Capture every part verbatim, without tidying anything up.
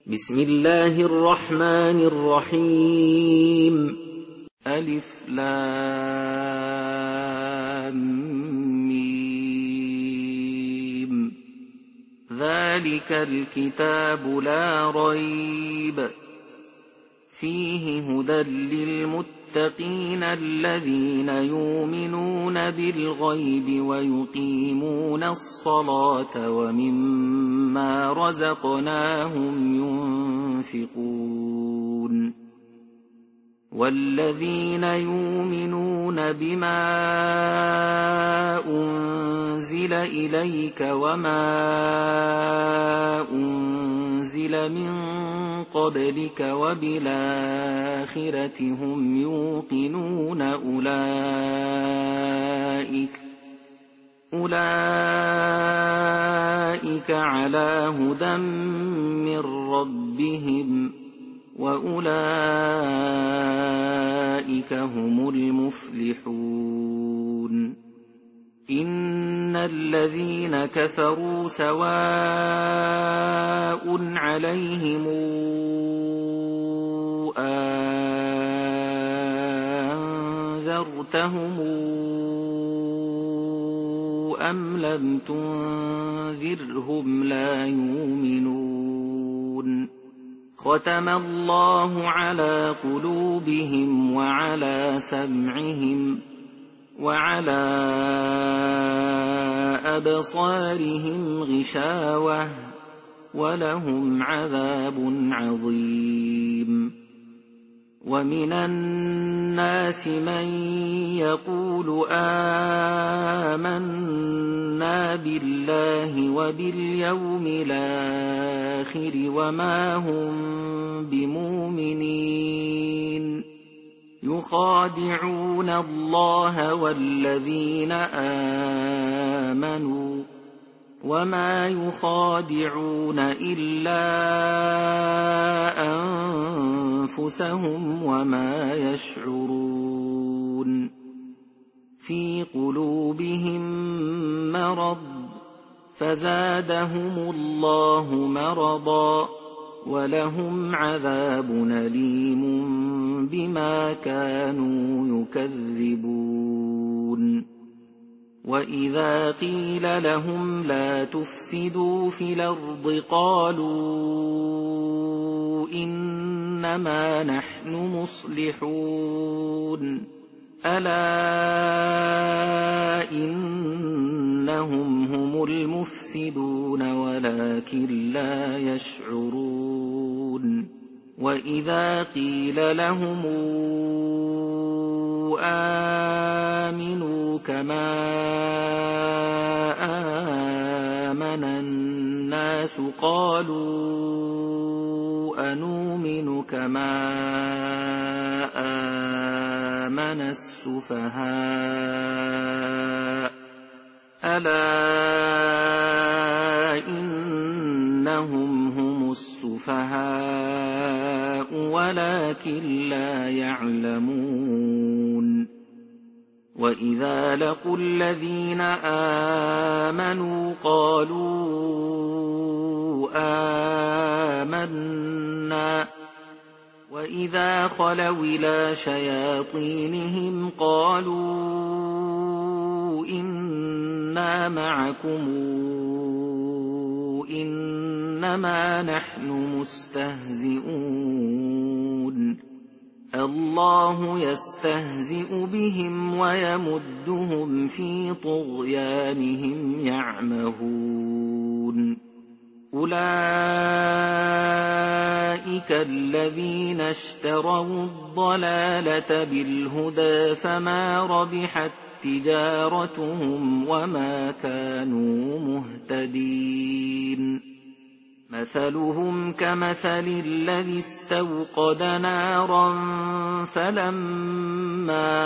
بسم الله الرحمن الرحيم. ألف لام ميم. ذلك الكتاب لا ريب فيه هدى للمتقين الذين يؤمنون بالغيب ويقيمون الصلاة ومما رزقناهم ينفقون والذين يؤمنون بما أنزل إليك وما أنزل من قبلك وبالآخرة هم يوقنون أولئك أولئك على هدى من ربهم وأولئك هم المفلحون. إن الذين كفروا سواء عليهم أنذرتهم أم لم تنذرهم لا يؤمنون. ختم الله على قلوبهم وعلى سمعهم وعلى أبصارهم غشاوة ولهم عذاب عظيم. ومن الناس من يقول آمنا بالله وباليوم الآخر وما هم بمؤمنين يخادعون الله والذين آمنوا وما يخادعون إلا أنفسهم وما يشعرون. في قلوبهم مرض فزادهم الله مرضا ولهم عذاب أليم بما كانوا يكذبون. وإذا قيل لهم لا تفسدوا في الأرض قالوا إنما نحن مصلحون ألا إنهم هم المفسدون ولكن لا يشعرون. وإذا قيل لهم آمنوا كما آمن الناس قالوا أنؤمن كما آمن السفهاء ألا إنهم هم السفهاء ولكن لا يعلمون. وإذا لقوا الذين آمنوا قالوا آمنا وإذا خلوا إلى شياطينهم قالوا إنا معكم إنما نحن مستهزئون الله يستهزئ بهم ويمدهم في طغيانهم يعمهون. أولئك الذين اشتروا الضلالة بالهدى فما ربحت تجارتهم وما كانوا مهتدين. مثلهم كمثل الذي استوقد نارا فلما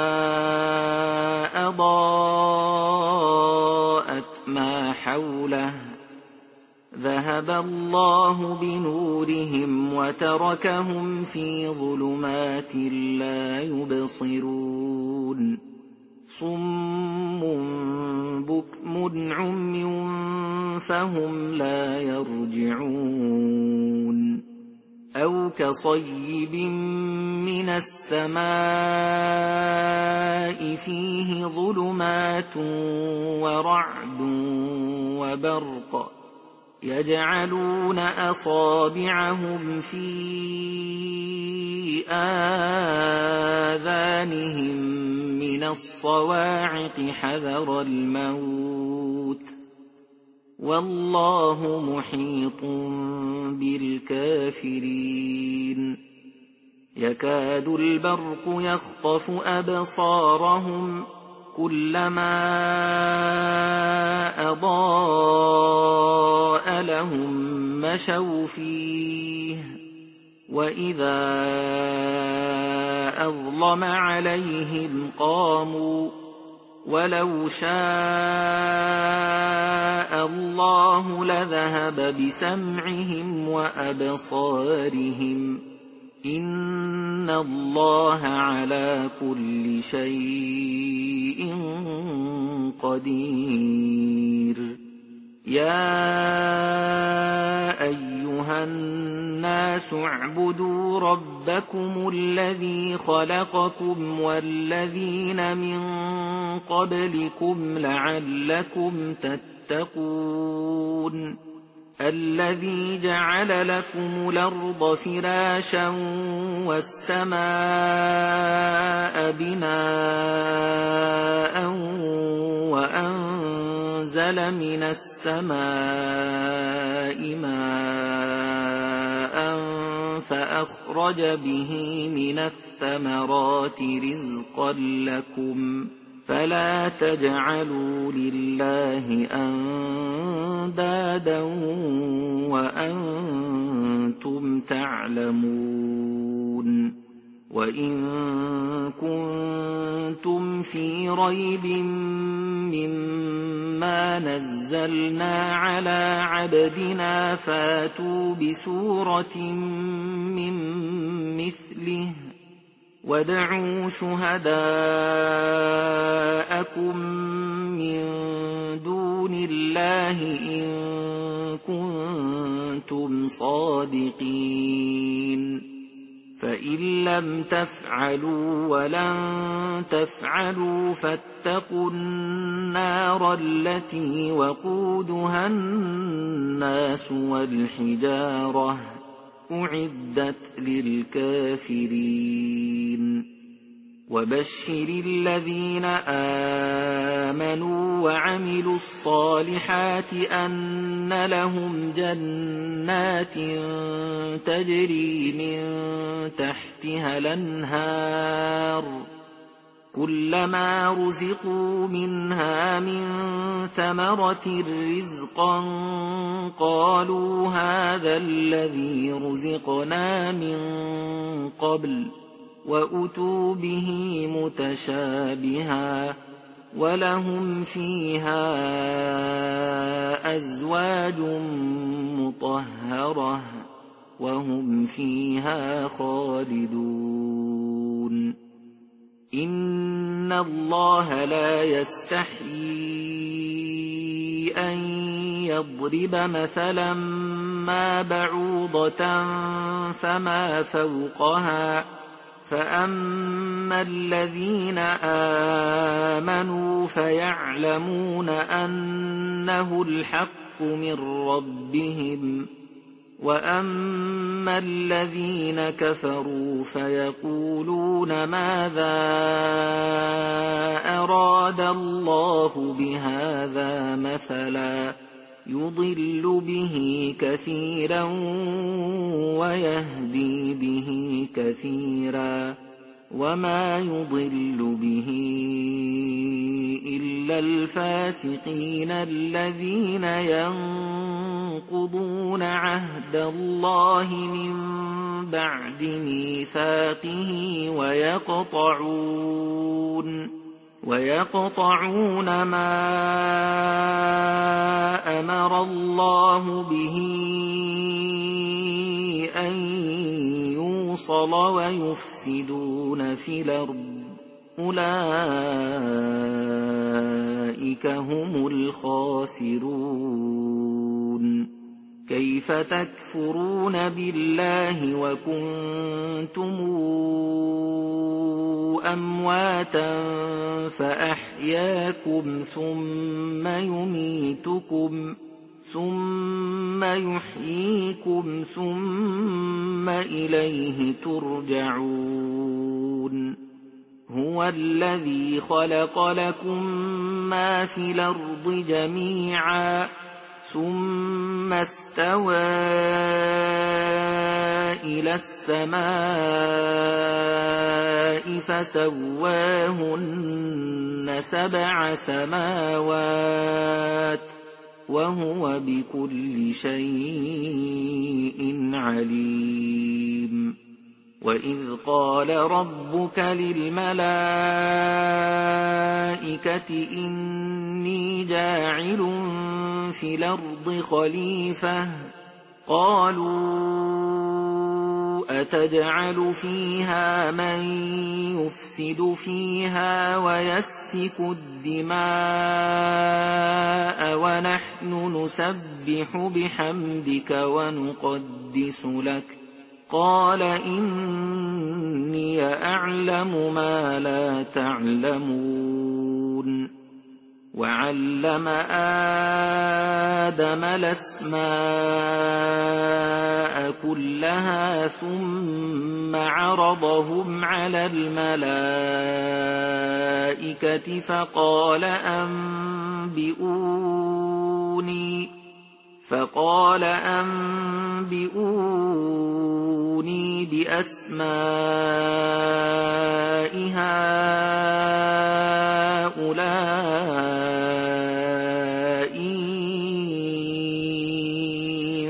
أضاءت ما حوله ذهب الله بنورهم وتركهم في ظلمات لا يبصرون. صم بكم عمي فهم لا يرجعون أَوْ كَصَيِّبٍ مِّنَ السَّمَاءِ فِيهِ ظُلُمَاتٌ وَرَعْدٌ وَبَرْقٌ يَجْعَلُونَ أَصَابِعَهُمْ فِي آذَانِهِم مِّنَ الصَّوَاعِقِ حَذَرَ الْمَوْتِ ۚ وَاللَّهُ مُحِيطٌ بِالْكَافِرِينَ يَكَادُ الْبَرْقُ يَخْطَفُ أَبْصَارَهُمْ كُلَّمَا أَضَاءَ لَهُم مَّشَوْا فِيهِ وَإِذَا أَظْلَمَ عَلَيْهِمْ قَامُوا وَلَوْ شَاءَ اللَّهُ لَذَهَبَ بِسَمْعِهِمْ وَأَبْصَارِهِمْ ۚ إِنَّ اللَّهَ عَلَى كُلِّ شَيْءٍ قَدِيرٌ يَا أَيُّهَا النَّاسُ اعْبُدُوا رَبَّكُمُ الَّذِي خَلَقَكُمْ وَالَّذِينَ مِن قَبْلِكُمْ لَعَلَّكُمْ تَتَّقُونَ الَّذِي جَعَلَ لَكُمُ الْأَرْضَ فِرَاشًا وَالسَّمَاءَ بِنَاءً وَأَنزَلَ مِنَ السَّمَاءِ مَاءً فَأَخْرَجَ بِهِ مِنَ الثَّمَرَاتِ رِزْقًا لَّكُمْ فَلَا تَجْعَلُوا لِلَّهِ أَندَادًا وَأَنتُمْ تعلمون وَإِن كُنتُمْ فِي رَيْبٍ مِّمَّا نَزَّلْنَا عَلَىٰ عَبْدِنَا فَأْتُوا بِسُورَةٍ مِّن مِّثْلِهِ وَادْعُوا شُهَدَاءَكُم مِّن دُونِ اللَّهِ إِن كُنتُمْ صَادِقِينَ فَإِن لَّمْ تَفْعَلُوا وَلَن تَفْعَلُوا فَاتَّقُوا النَّارَ الَّتِي وَقُودُهَا النَّاسُ وَالْحِجَارَةُ أُعِدَّتْ لِلْكَافِرِينَ وَبَشِّرِ الَّذِينَ آمَنُوا وَعَمِلُوا الصَّالِحَاتِ أَنَّ لَهُمْ جَنَّاتٍ تَجْرِي مِن تَحْتِهَا الْأَنْهَارُ كُلَّمَا رُزِقُوا مِنْهَا مِن ثَمَرَةٍ رِّزْقًا قَالُوا هَٰذَا الَّذِي رُزِقْنَا مِن قَبْلُ وَأُتُوا بِهِ مُتَشَابِهًا وَلَهُمْ فِيهَا أَزْوَاجٌ مُّطَهَّرَةٌ وَهُمْ فِيهَا خَالِدُونَ إِنَّ اللَّهَ لَا يَسْتَحْيِي أَن يَضْرِبَ مَثَلًا مَّا بَعُوضَةً فَمَا فَوْقَهَا فَأَمَّا الَّذِينَ آمَنُوا فَيَعْلَمُونَ أَنَّهُ الْحَقُّ مِن رَّبِّهِمْ وَأَمَّا الَّذِينَ كَفَرُوا فَيَقُولُونَ مَاذَا أَرَادَ اللَّهُ بِهَٰذَا مَثَلًا يُضِلُّ بِهِ كَثِيرًا وَيَهْدِي بِهِ كَثِيرًا وَمَا يُضِلُّ بِهِ إِلَّا الْفَاسِقِينَ الَّذِينَ يَنقُضُونَ عَهْدَ اللَّهِ مِن بَعْدِ مِيثَاقِهِ وَيَقْطَعُونَ وَيَقْطَعُونَ مَا أَمَرَ اللَّهُ بِهِ أَن يُوصَلَ وَيُفْسِدُونَ فِي الْأَرْضِ أُولَٰئِكَ هُمُ الْخَاسِرُونَ كيف تكفرون بالله وكنتم أمواتا فأحياكم ثم يميتكم ثم يحييكم ثم إليه ترجعون هو الذي خلق لكم ما في الأرض جميعا ثم استوى إلى السماء فسواهن سبع سماوات وهو بكل شيء عليم وإذ قال ربك للملائكة إني جاعل في الأرض خليفة قالوا أتجعل فيها من يفسد فيها ويسفك الدماء ونحن نسبح بحمدك ونقدس لك قال إني أعلم ما لا تعلمون وعلم آدم الأسماء كلها ثم عرضهم على الملائكة فقال أنبئوني فقال أنبئوني بأسماء هؤلاء إن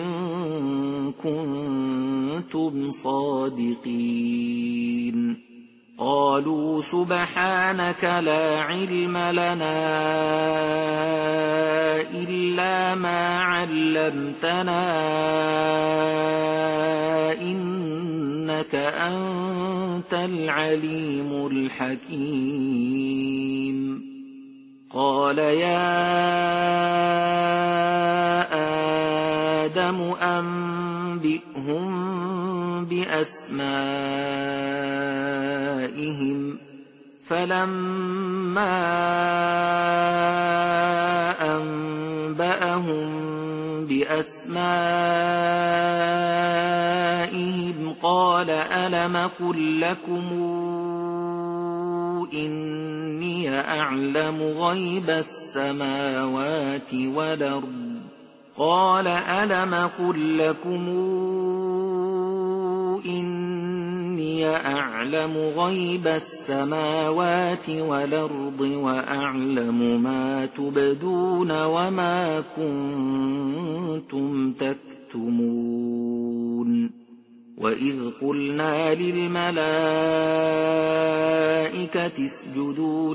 كنتم صادقين قالوا سبحانك لا علم لنا إلا ما علمتنا إنك أنت العليم الحكيم قال يا آدم أنبئهم بأسمائهم فلما أنبأهم بأسمائهم قال ألم أقل لكم إني أعلم غيب السماوات والأرض قال ألم أقل لكم إني أعلم غيب السماوات والأرض وأعلم ما تبدون وما كنتم تكتمون وإذ قلنا للملائكة اسجدوا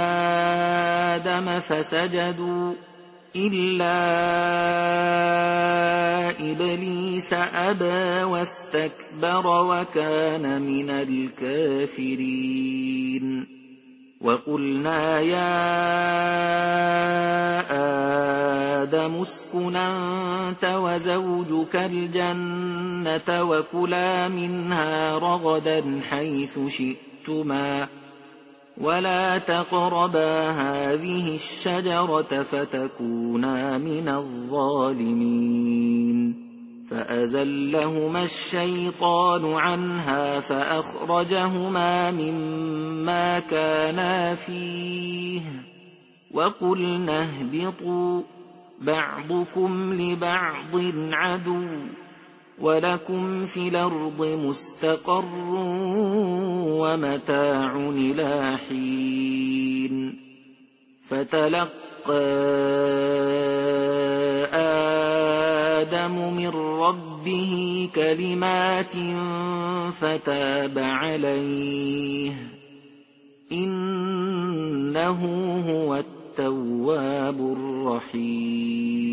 لآدم فسجدوا إلا إبليس أبى واستكبر وكان من الكافرين وقلنا يا آدم اسكن أنت وزوجك الجنة وكلا منها رغدا حيث شئتما ولا تقربا هذه الشجرة فتكونا من الظالمين فأزلهما الشيطان عنها فأخرجهما مما كانا فيه وقلنا اهبطوا بعضكم لبعض عدو ولكم في الأرض مستقر ومتاع إلى حين فتلقى آدم من ربه كلمات فتاب عليه إنه هو التواب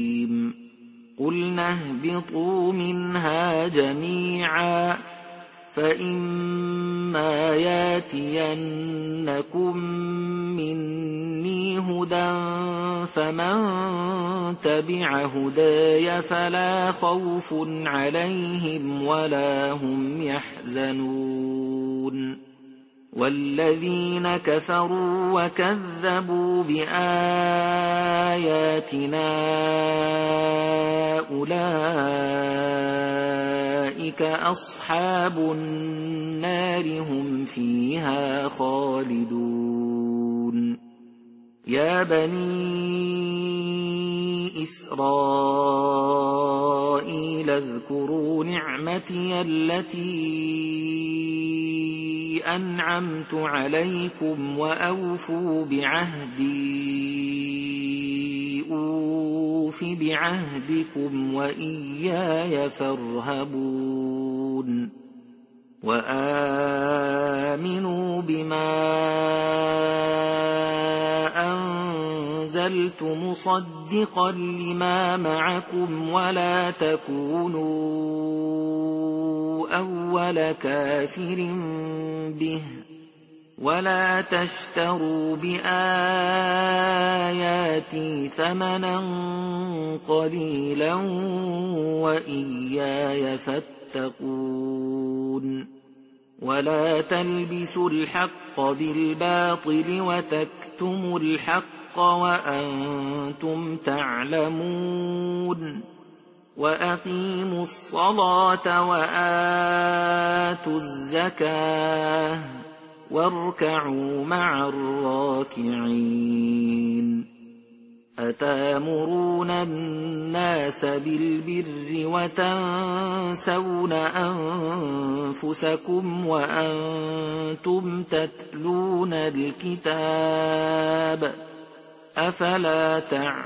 الرحيم قلنا اهبطوا منها جميعا فإما ياتينكم مني هدى فمن تبع هداي فلا خوف عليهم ولا هم يحزنون والذين كفروا وكذبوا بآياتنا أولئك أصحاب النار هم فيها خالدون يا بني إسرائيل اذكروا نعمتي التي أنعمت عليكم وأوفوا بعهدي أوف بعهدكم وإياي فارهبون وآمنوا بما أنزلت مصدقا لما معكم ولا تكونوا أول كافر به ولا تشتروا بآياتي ثمنا قليلا وإياي فاتقون ولا تلبسوا الحق بالباطل وتكتموا الحق وأنتم تعلمون وأقيموا الصلاة وآتوا الزكاة واركعوا مع الراكعين أتامرون الناس بالبر وتنسون أنفسكم وأنتم تتلون الكتاب أفلا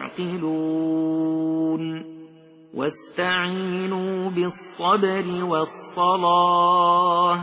تعقلون واستعينوا بالصبر والصلاة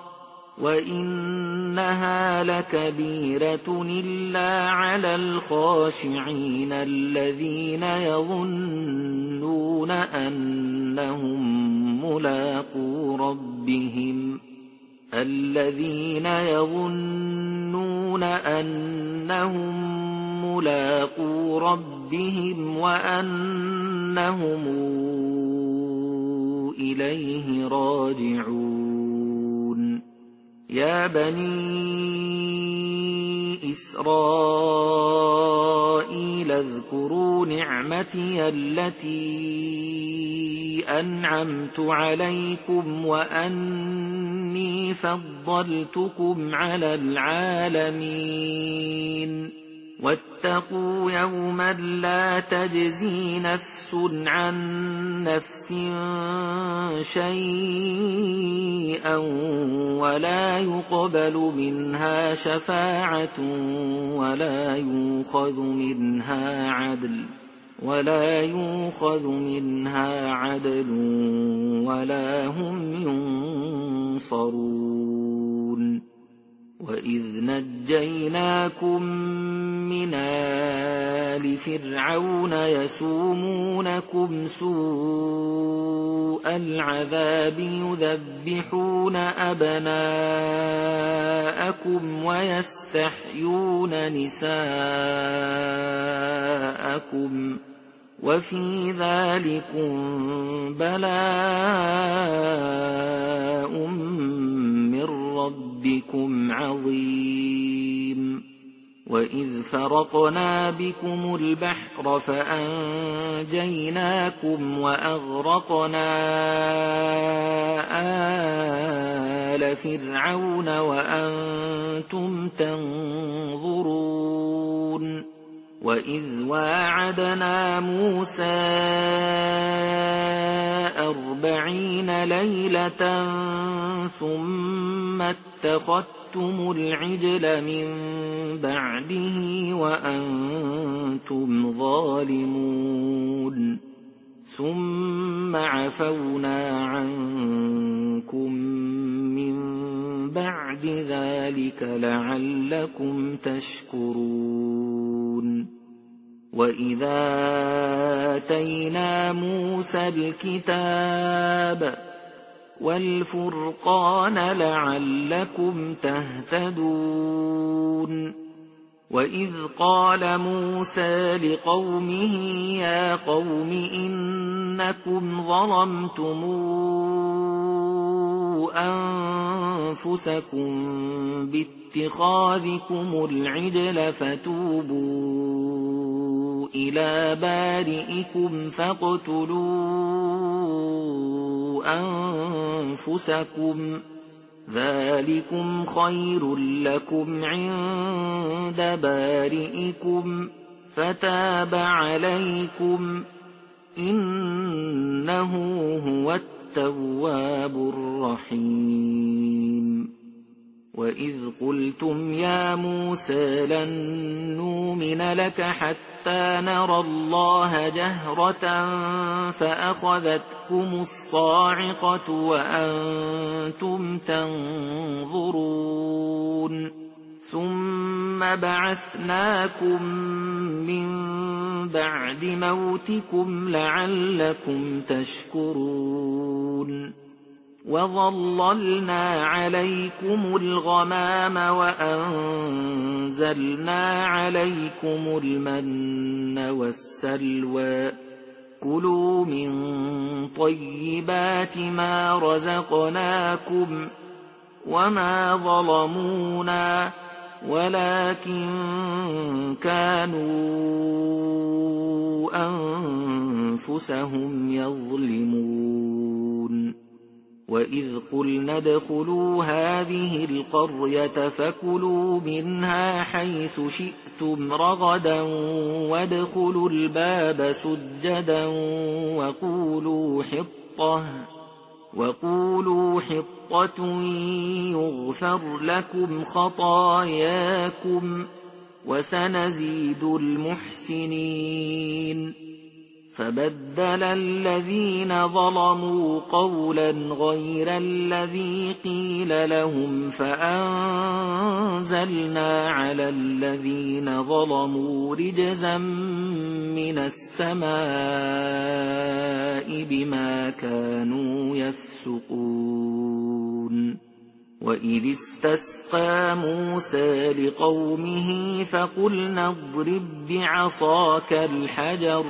وإنها لكبيرة إلا على الخاشعين الذين يظنون أنهم ملاقو ربهم الذين يظنون أنهم ملاقو ربهم وأنهم إليه راجعون يا بني إسرائيل اذكروا نعمتي التي أنعمت عليكم وأني فضلتكم على العالمين واتقوا يوما لا تجزي نفس عن نفس شيئا ولا يقبل منها شفاعة ولا يؤخذ منها عدل ولا يؤخذ منها عدل ولا هم ينصرون وإذ نجيناكم من آل فرعون يسومونكم سوء العذاب يذبحون أبناءكم ويستحيون نساءكم وفي ذلكم بلاء من ربكم عظيم وإذ فرقنا بكم البحر فأنجيناكم وأغرقنا آل فرعون وأنتم تنظرون وإذ واعدنا موسى أربعين ليلة ثم اتخذتم العجل من بعده وأنتم ظالمون ثم عفونا عنكم من بعد ذلك لعلكم تشكرون وإذا آتينا موسى الكتاب وَالْفُرْقَانَ لَعَلَّكُمْ تَهْتَدُونَ وَإِذْ قَالَ مُوسَى لِقَوْمِهِ يَا قَوْمِ إِنَّكُمْ ظَلَمْتُمْ أَنفُسَكُمْ بِاتِّخَاذِكُمُ الْعِجْلَ فَتُوبُوا إِلَىٰ بَارِئِكُمْ فَاقْتُلُوا أَنفُسَكُمْ ذَٰلِكُمْ خَيْرٌ لَّكُمْ عِندَ بَارِئِكُمْ فَتَابَ عَلَيْكُمْ إِنَّهُ هُوَ التَّوَّابُ الرَّحِيمُ وَإِذْ قُلْتُمْ يَا مُوسَىٰ لَن نُّؤْمِنَ لَكَ حَتَّىٰ نَرَى اللَّهَ جَهْرَةً فَأَخَذَتْكُمُ الصَّاعِقَةُ وَأَنتُمْ تَنظُرُونَ ثُمَّ بَعَثْنَاكُم مِّن بَعْدِ مَوْتِكُمْ لَعَلَّكُمْ تَشْكُرُونَ وَظَلَّلْنَا عَلَيْكُمُ الْغَمَامَ وَأَنزَلْنَا عَلَيْكُمُ الْمَنَّ وَالسَّلْوَىٰ كُلُوا مِن طَيِّبَاتِ مَا رَزَقْنَاكُمْ وَمَا ظَلَمُونَا وَلَٰكِن كَانُوا أَنفُسَهُمْ يَظْلِمُونَ وَإِذْ قُلْنَا ادْخُلُوا هَٰذِهِ الْقَرْيَةَ فَكُلُوا مِنْهَا حَيْثُ شِئْتُمْ رَغَدًا وَادْخُلُوا الْبَابَ سُجَّدًا وَقُولُوا حِطَّةٌ وَقُولُوا حِطَّةٌ يُغْفَرْ لَكُمْ خَطَايَاكُمْ وَسَنَزِيدُ الْمُحْسِنِينَ فَبَدَّلَ الَّذِينَ ظَلَمُوا قَوْلًا غَيْرَ الَّذِي قِيلَ لَهُمْ فَأَنزَلْنَا عَلَى الَّذِينَ ظَلَمُوا رِجْزًا مِّنَ السَّمَاءِ بِمَا كَانُوا يَفْسُقُونَ وَإِذِ اسْتَسْقَىٰ مُوسَىٰ لِقَوْمِهِ فَقُلْنَا اضْرِب بِّعَصَاكَ الْحَجَرَ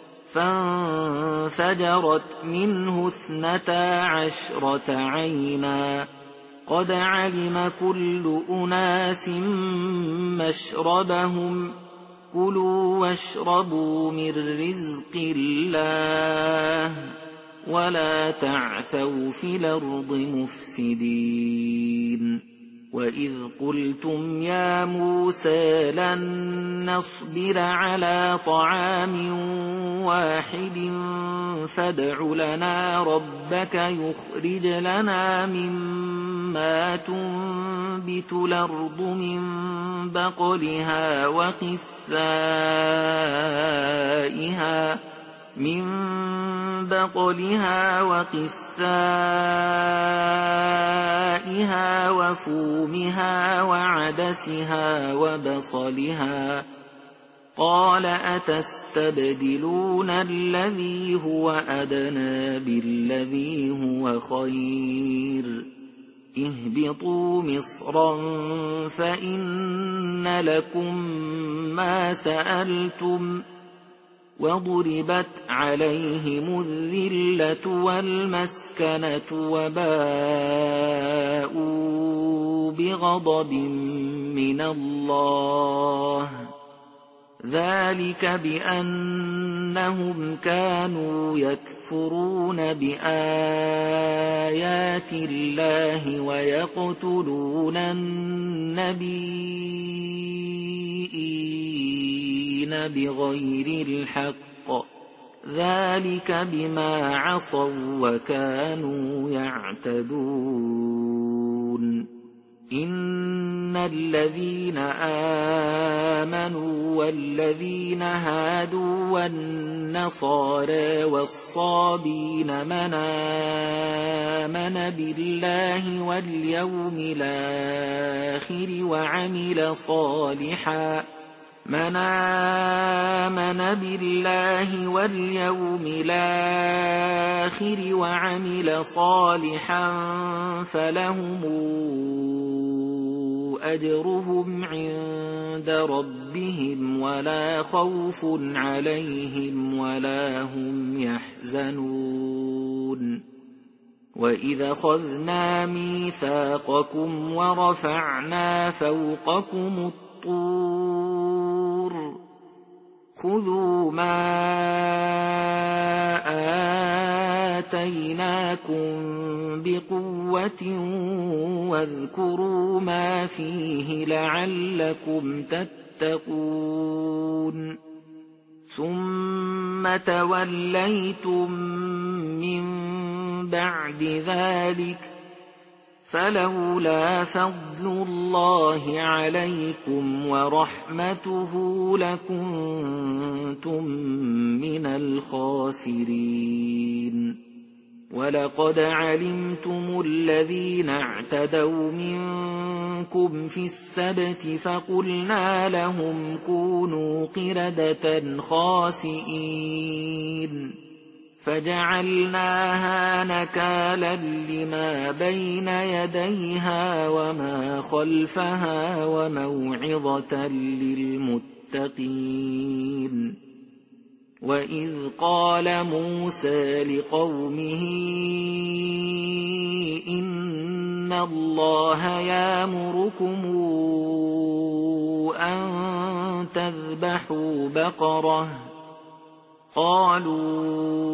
فَانفَجَرَتْ مِنْهُ اثْنَتَا عَشْرَةَ عَيْنًا قَدْ عَلِمَ كُلُّ أُنَاسٍ مَّشْرَبَهُمْ كُلُوا وَاشْرَبُوا مِن رِّزْقِ اللَّهِ وَلَا تَعْثَوْا فِي الْأَرْضِ مُفْسِدِينَ وَإِذْ قُلْتُمْ يَا مُوسَىٰ لَن نَّصْبِرَ عَلَىٰ طَعَامٍ وَاحِدٍ فَادْعُ لَنَا رَبَّكَ يُخْرِجْ لَنَا مِمَّا تُنبِتُ الْأَرْضُ مِن بَقْلِهَا وَقِثَّائِهَا من بقلها وقثائها وفومها وعدسها وبصلها قال أتستبدلون الذي هو أدنى بالذي هو خير اهبطوا مصرا فإن لكم ما سألتم وضربت عليهم الذلة والمسكنة وباءوا بغضب من الله ذلك بأنهم كانوا يكفرون بآيات الله ويقتلون النبيين بغير الحق ذلك بما عصوا وكانوا يعتدون إن الذين آمنوا والذين هادوا والنصارى والصابين من آمن بالله واليوم الآخر وعمل صالحا من آمن بالله واليوم الآخر وعمل صالحا فلهم أجرهم عند ربهم ولا خوف عليهم ولا هم يحزنون وإذا أخذنا ميثاقكم ورفعنا فوقكم الطور خذوا ما آتيناكم بقوة واذكروا ما فيه لعلكم تتقون ثم توليتم من بعد ذلك فلولا فضل الله عليكم ورحمته لكنتم من الخاسرين ولقد علمتم الذين اعتدوا منكم في السبت فقلنا لهم كونوا قردة خاسئين فجعلناها نكالا لما بين يديها وما خلفها وموعظة للمتقين وإذ قال موسى لقومه إن الله يأمركم أن تذبحوا بقرة قالوا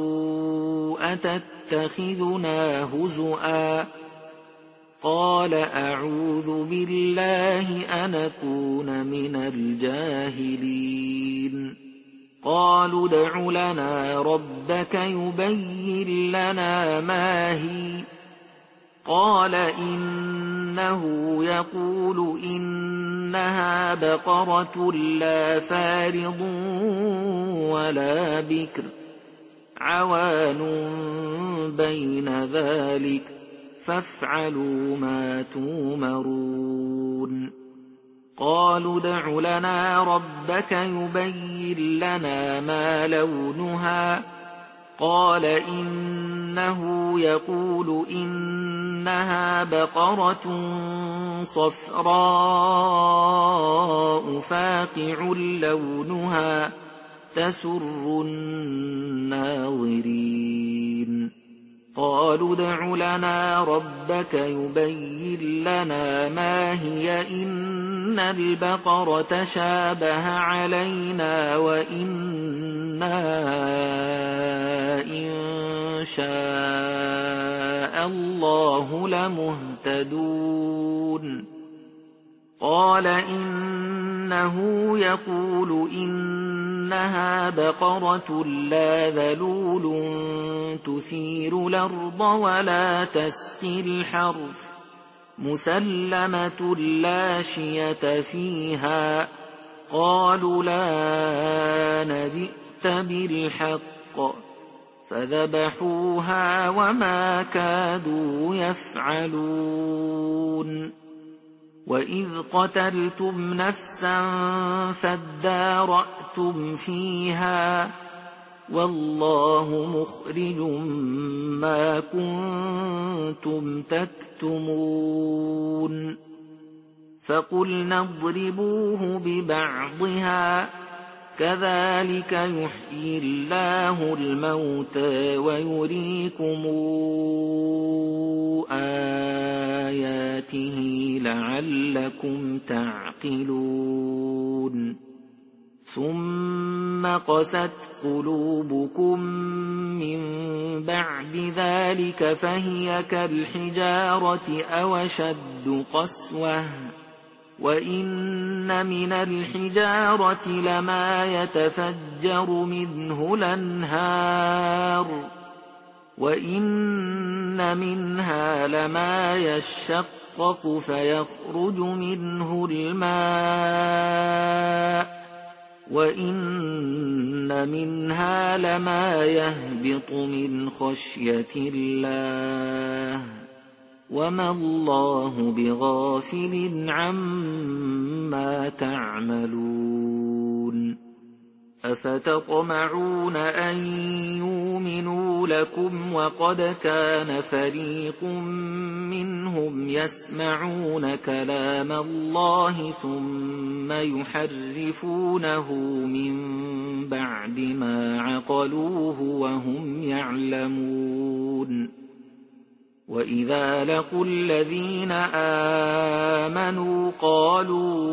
أتتخذنا هزؤا قال أعوذ بالله أن أكون من الجاهلين قالوا ادع لنا ربك يبين لنا ما هي قال إنه يقول إنها بقرة لا فارض ولا بكر عوان بين ذلك فافعلوا ما تؤمرون قالوا ادع لنا ربك يبين لنا ما لونها قال إنه يقول إنها بقرة صفراء فاقع لونها تسر الناظرين قالوا ادع لنا ربك يبين لنا ما هي إن البقرة شابه علينا وإنا إن شاء الله لمهتدون قال إنه يقول إنها بقرة لا ذلول تثير الأرض ولا تسقي الحرث مسلمة لا شية فيها قالوا لا نجئت بالحق فذبحوها وما كادوا يفعلون وإذ قتلتم نفسا فادارأتم فيها والله مخرج ما كنتم تكتمون فقلنا اضربوه ببعضها كذلك يحيي الله الموتى ويريكم آياته لعلكم تعقلون ثم قست قلوبكم من بعد ذلك فهي كالحجارة أو أشد قسوة وإن من الحجارة لما يتفجر منه الأنهار وإن منها لما يشقق فيخرج منه الماء وإن منها لما يهبط من خشية الله وما الله بغافل عما تعملون أفتطمعون أن يؤمنوا لكم وقد كان فريق منهم يسمعون كلام الله ثم يحرفونه من بعد ما عقلوه وهم يعلمون وإذا لقوا الذين آمنوا قالوا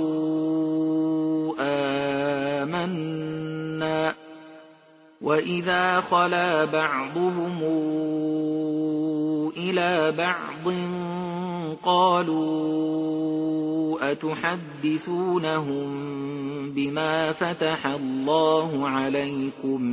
آمنا وإذا خلا بعضهم إلى بعض قالوا أتحدثونهم بما فتح الله عليكم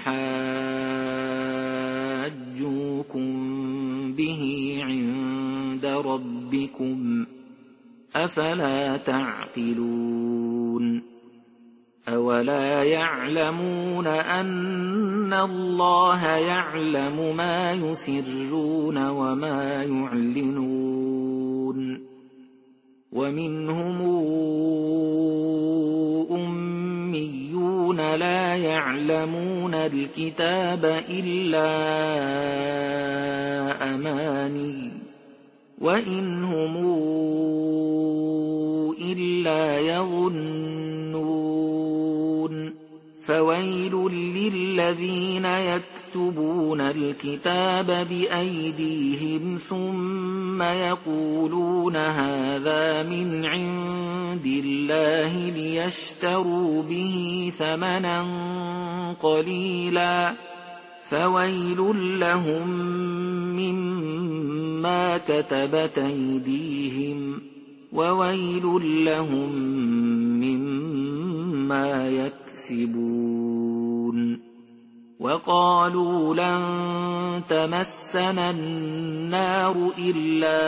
ليحاجوكم به عند ربكم أفلا تعقلون أولا يعلمون أن الله يعلم ما يسرون وما يعلنون ومنهم أميون لا يعلمون الكتاب إلا أماني وإن هم إلا يظنون فويل للذين يكتبون الكتاب بأيديهم ثم يقولون هذا من عند الله ليشتروا به ثمنا قليلا فويل لهم مما كتبت أيديهم وويل لهم مما يكسبون وقالوا لن تمسنا النار إلا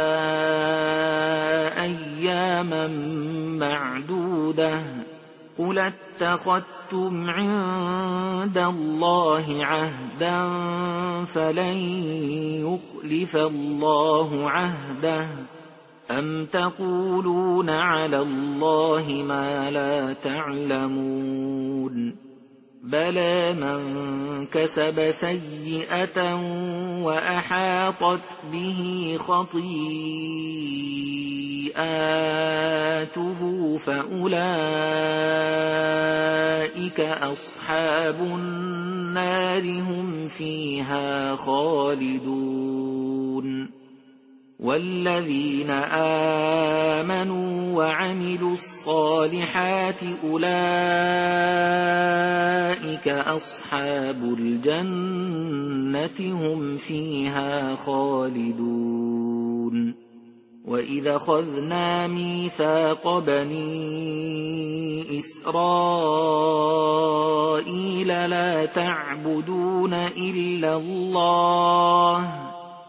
أياما معدودة قل اتخذتم عند الله عهدا فلن يخلف الله عهده أم تقولون على الله ما لا تعلمون بلى من كسب سيئة وأحاطت به خطيئاته فأولئك أصحاب النار هم فيها خالدون والذين آمنوا وعملوا الصالحات أولئك أصحاب الجنة هم فيها خالدون وإذا أخذنا ميثاق بني إسرائيل لا تعبدون إلا الله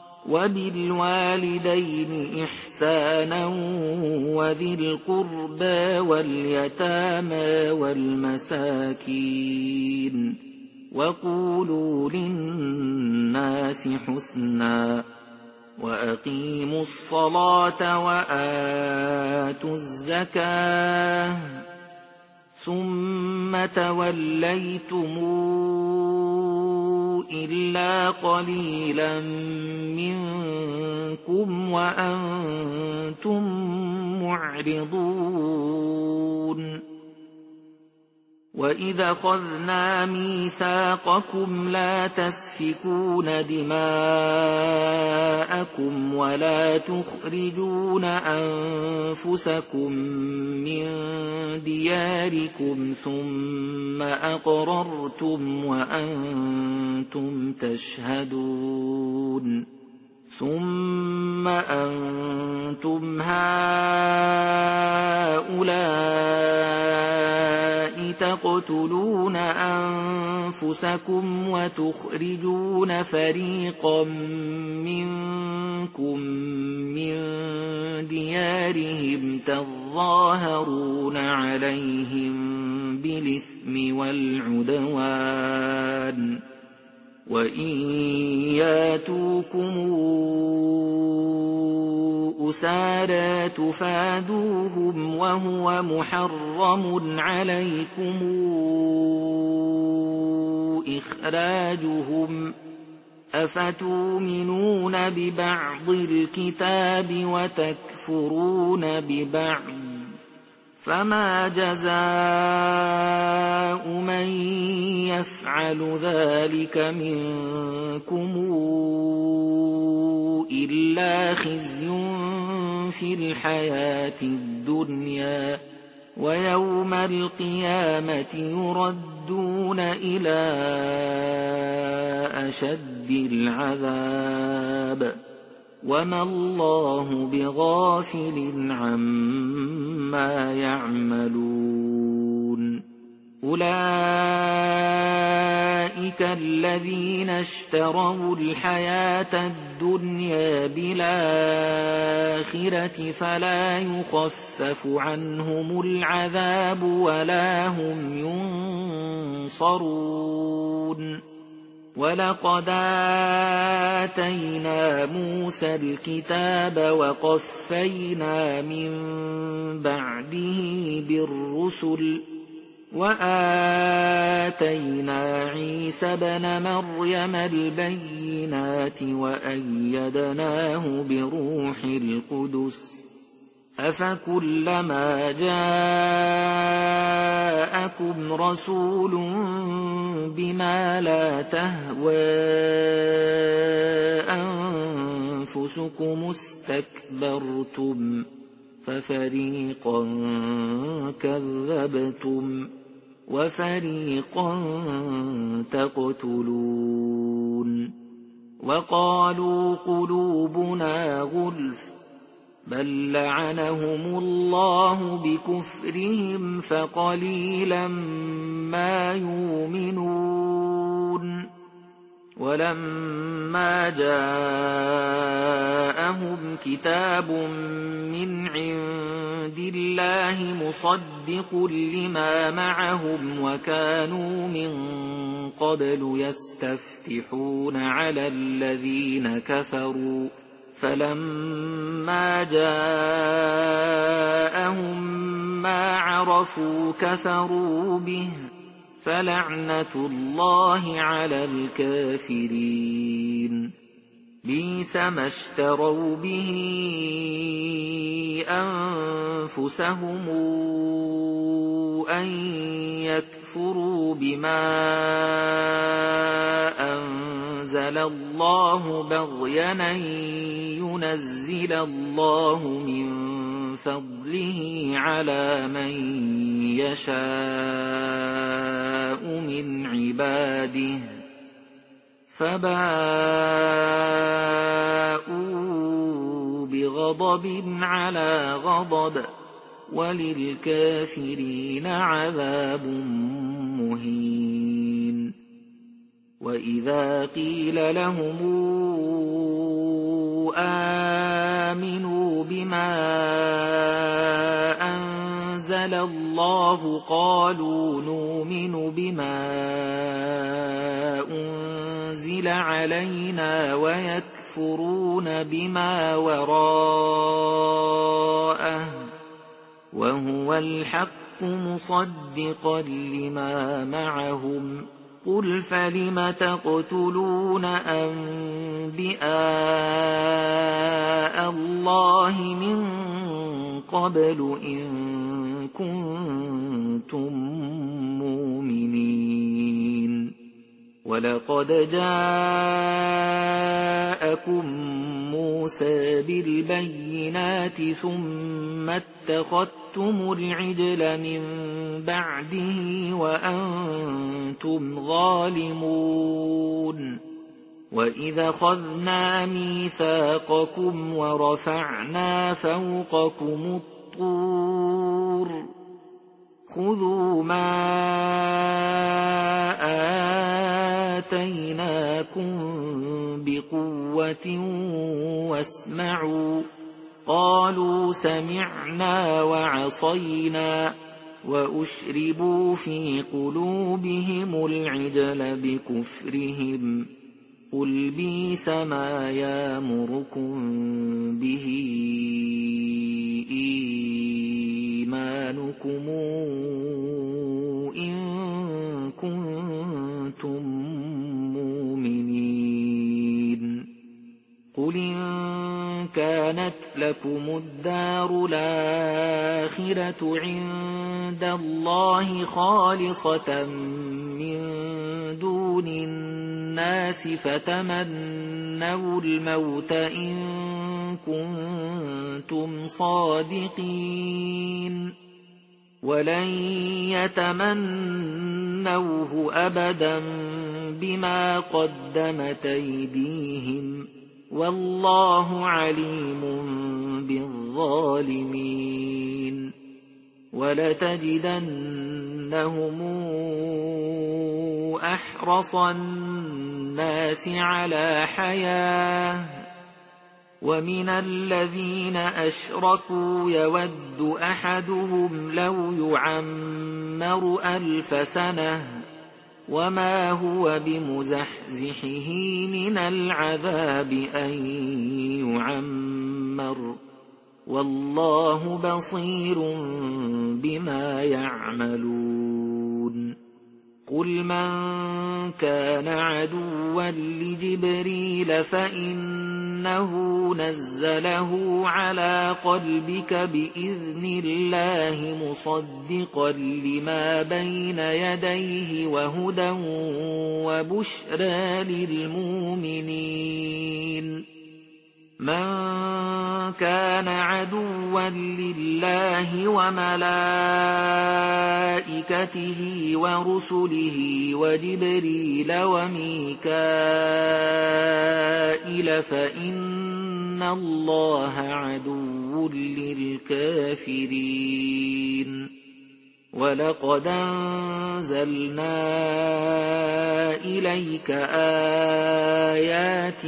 وبالوالدين إحسانا وذي القربى واليتامى والمساكين وقولوا للناس حسنا وأقيموا الصلاة وآتوا الزكاة ثم توليتم إلا قليلا منكم وأنتم معرضون وإذا أخذنا ميثاقكم لا تسفكون دماءكم ولا تخرجون أنفسكم من دياركم ثم أقررتم وأنتم تشهدون ثم أنتم هؤلاء تقتلون أنفسكم وتخرجون فريقا منكم من ديارهم تظاهرون عليهم بالإثم والعدوان وإن ياتوكم كسالى تفادوهم وهو محرم عليكم إخراجهم أفتؤمنون ببعض الكتاب وتكفرون ببعض فما جزاء من يفعل ذلك منكم إلا خزي في الحياة الدنيا ويوم القيامة يردون إلى أشد العذاب وما الله بغافل عما يعملون أولئك الذين اشتروا الحياة الدنيا بالآخرة فلا يخفف عنهم العذاب ولا هم ينصرون ولقد آتينا موسى الكتاب وقفينا من بعده بالرسل وآتينا عيسى ابن مريم البينات وأيدناه بروح القدس أفكلما جاءكم رسول بما لا تهوى أنفسكم استكبرتم ففريقا كذبتم وفريقا تقتلون وقالوا قلوبنا غلف بل لعنهم الله بكفرهم فقليلا ما يؤمنون ولما جاءهم كتاب من عند الله مصدق لما معهم وكانوا من قبل يستفتحون على الذين كفروا فلما جاءهم ما عرفوا كفروا به فلعنة الله على الكافرين بئس ما اشتروا به أنفسهم أن يكفروا بما أنزل الله بغيا أن ينزل الله من فضله على من يشاء من عباده فباءوا بغضب على غضب وللكافرين عذاب مهين وإذا قيل لهم آمنوا بما أنزل الله قالوا نؤمن بما أنزل علينا ويكفرون بما وراءه وهو الحق مصدقا لما معهم قل فلم تقتلون أنبياء الله من قبل إن كنتم مؤمنين ولقد جاءكم موسى بالبينات ثم اتخذتم العجل من بعده وأنتم ظالمون وإذا أخذنا ميثاقكم ورفعنا فوقكم الطور خذوا ما آتيناكم بقوة واسمعوا قالوا سمعنا وعصينا وأشربوا في قلوبهم العجل بكفرهم قل بئس ما يأمركم به كانت لكم الدار الآخرة عند الله خالصة من دون الناس فتمنوا الموت إن كنتم صادقين ولن يتمنوه أبدا بما قدمت أيديهم والله عليم بالظالمين ولتجدنهم أحرص الناس على حياة ومن الذين أشركوا يود أحدهم لو يعمر ألف سنة وما هو بمزحزحه من العذاب أن يعمر والله بصير بما يعملون قل من كان عدوا لجبريل فإنه نزله على قلبك بإذن الله مصدقا لما بين يديه وهدى وبشرى للمؤمنين من كان عدوا لله وملائكته ورسله وجبريل وميكائيل فإن الله عدو للكافرين ولقد أنزلنا إليك آيات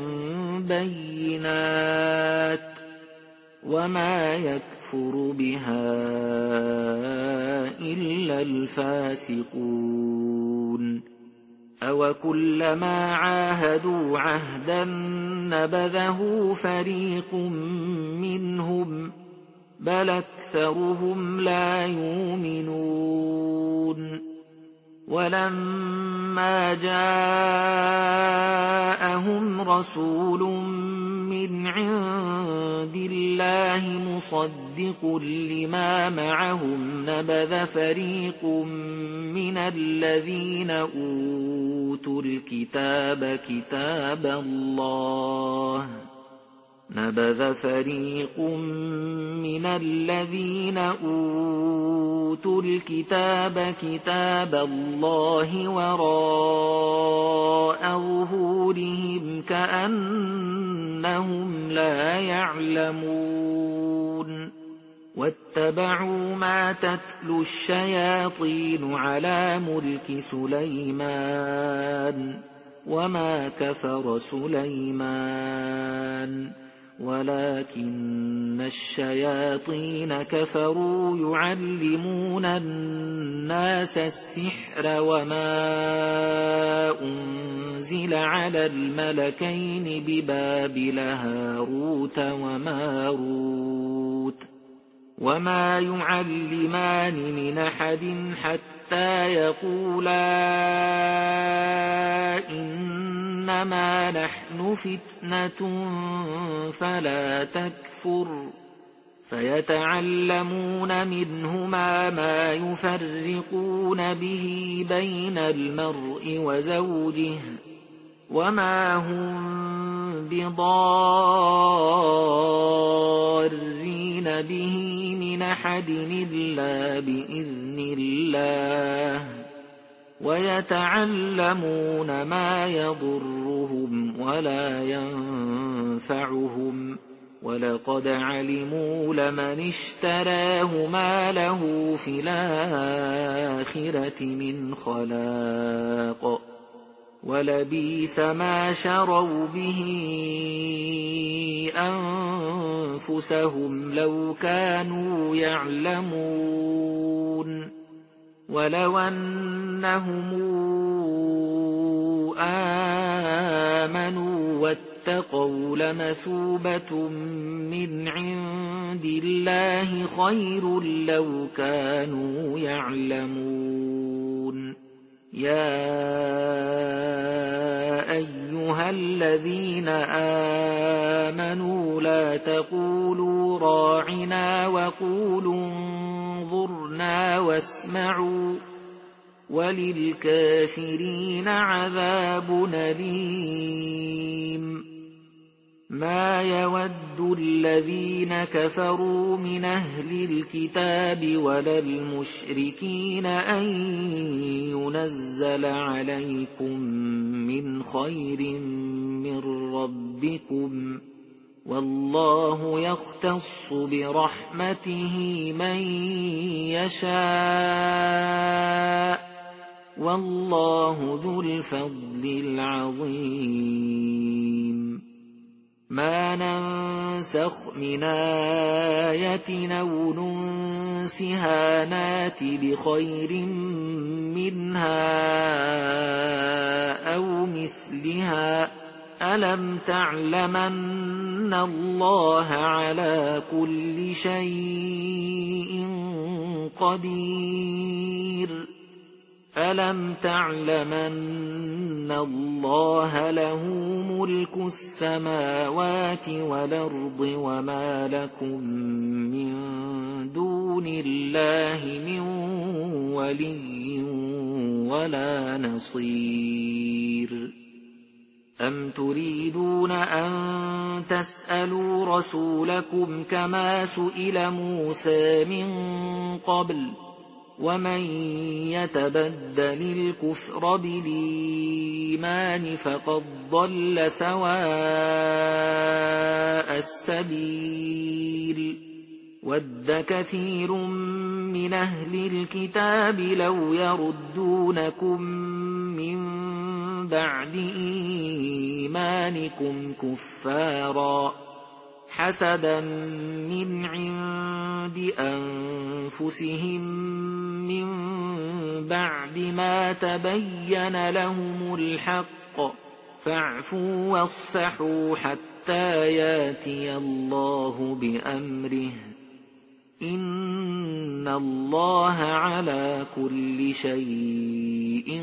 بينات وما يكفر بها إلا الفاسقون أوكلما عاهدوا عهدا نبذه فريق منهم بل أكثرهم لا يؤمنون ولما جاءهم رسول من عند الله مصدق لما معهم نبذ فريق من الذين أوتوا الكتاب كتاب الله نبذ فريق من الذين أوتوا الكتاب كتاب الله وراء ظهورهم كأنهم لا يعلمون واتبعوا ما تتلو الشياطين على ملك سليمان وما كفر سليمان ولكن الشياطين كفروا يعلمون الناس السحر وما أنزل على الملكين ببابل هاروت وماروت وما يعلمان من أحد حتى يقولا إنما نحن فتنة فلا تكفر فيتعلمون منهما ما يفرقون به بين المرء وزوجه وما هم بضارين به من أحد إلا بإذن الله ويتعلمون ما يضرهم ولا ينفعهم ولقد علموا لمن اشتراه ما له في الآخرة من خلاق ولبئس ما شروا به أنفسهم لو كانوا يعلمون ولو أنهم آمنوا واتقوا لمثوبة من عند الله خير لو كانوا يعلمون يا أيها الذين آمنوا لا تقولوا راعنا وقولوا انظرنا واسمعوا وللكافرين عذاب أليم ما يود الذين كفروا من أهل الكتاب ولا المشركين أن ينزل عليكم من خير من ربكم والله يختص برحمته من يشاء والله ذو الفضل العظيم ما ننسخ من آية أو ننسها نات بخير منها أو مثلها ألم تعلمن الله على كل شيء قدير ألم تعلمن الله له ملك السماوات والأرض وما لكم من دون الله من ولي ولا نصير أم تريدون أن تسألوا رسولكم كما سئل موسى من قبل ومن يتبدل الكفر بالإيمان فقد ضل سواء السبيل ود كثير من أهل الكتاب لو يردونكم من بعد إيمانكم كفارا حسدا من عند أنفسهم من بعد ما تبين لهم الحق فاعفوا واصفحوا حتى ياتي الله بأمره إن الله على كل شيء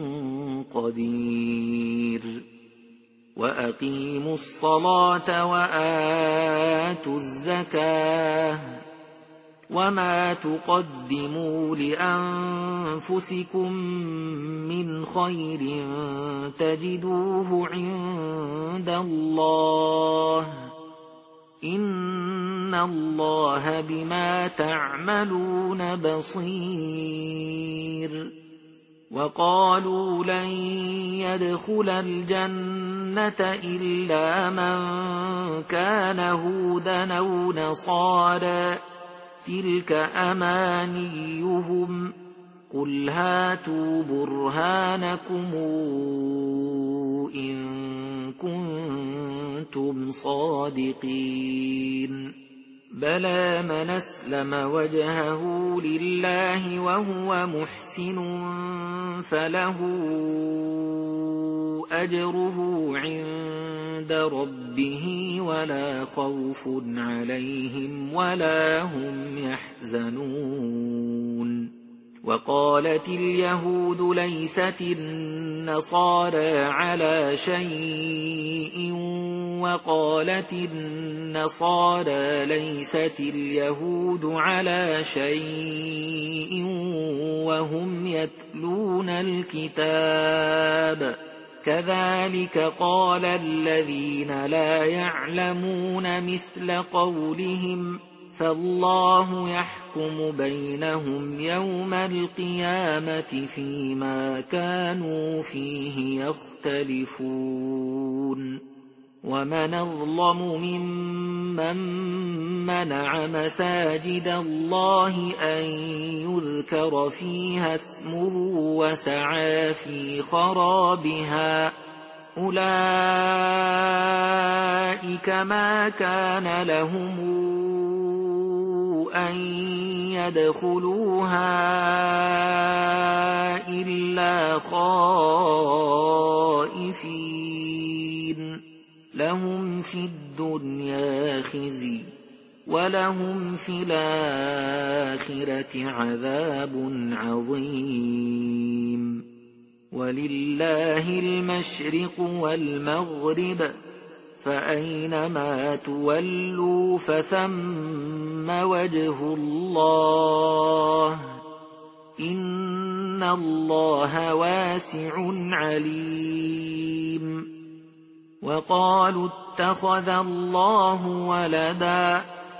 قدير وأقيموا الصلاة وآتوا الزكاة وما تقدموا لأنفسكم من خير تجدوه عند الله إن الله بما تعملون بصير وقالوا لن يدخل الجنة إلا من كان هودا أو نصارى تلك أمانيهم قل هاتوا برهانكم إن كنتم صادقين بلى من أسلم وجهه لله وهو محسن فله أجره عند ربه ولا خوف عليهم ولا هم يحزنون وقالت اليهود ليست النصارى على شيء وقالت النصارى ليست اليهود على شيء وهم يتلون الكتاب كذلك قال الذين لا يعلمون مثل قولهم فالله يحكم بينهم يوم القيامة فيما كانوا فيه يختلفون ومن أظلم ممن منع مساجد الله أن يذكر فيها اسمه وسعى في خرابها أولئك ما كان لهم أن يدخلوها إلا خائفين لهم في الدنيا خزي ولهم في الآخرة عذاب عظيم ولله المشرق والمغرب فأينما تولوا فثم وجه الله إن الله واسع عليم وقالوا اتخذ الله ولدا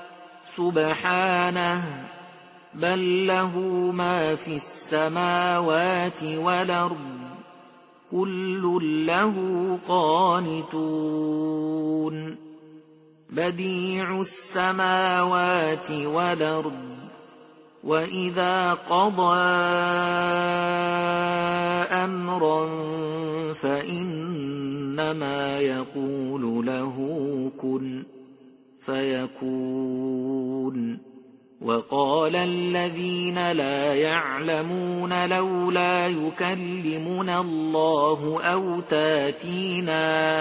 سبحانه بل له ما في السماوات والأرض كل له قانتون بديع السماوات والأرض وإذا قضى أمرا فإنما يقول له كن فيكون وقال الذين لا يعلمون لولا يكلمنا الله أو تاتينا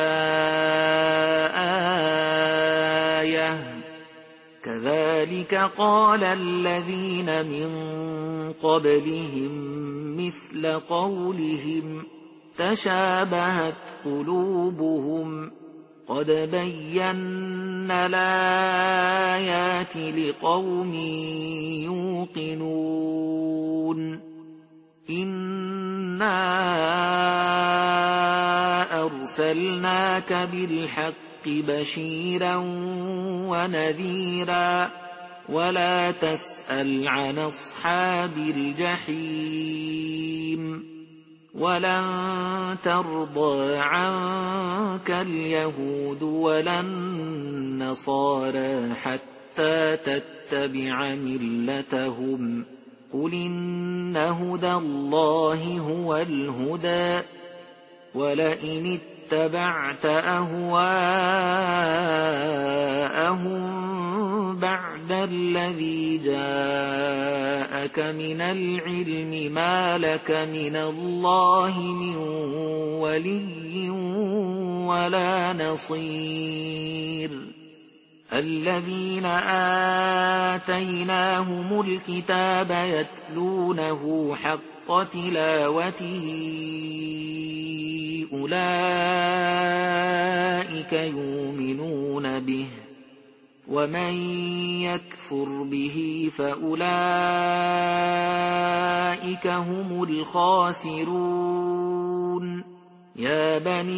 آية كذلك قال الذين من قبلهم مثل قولهم تشابهت قلوبهم قد بينا الآيات لقوم يوقنون إنا أرسلناك بالحق بشيرا ونذيرا ولا تسأل عن أصحاب الجحيم ولن ترضى عنك اليهود ولا النصارى حتى تتبع ملتهم قل إن هدى الله هو الهدى ولئن اتبعت أهواءهم بعد الذي جاءك من العلم ما لك من الله من ولي ولا نصير الذين آتيناهم الكتاب يتلونه حق تلاوته أولئك يؤمنون به ومن يكفر به فأولئك هم الخاسرون يا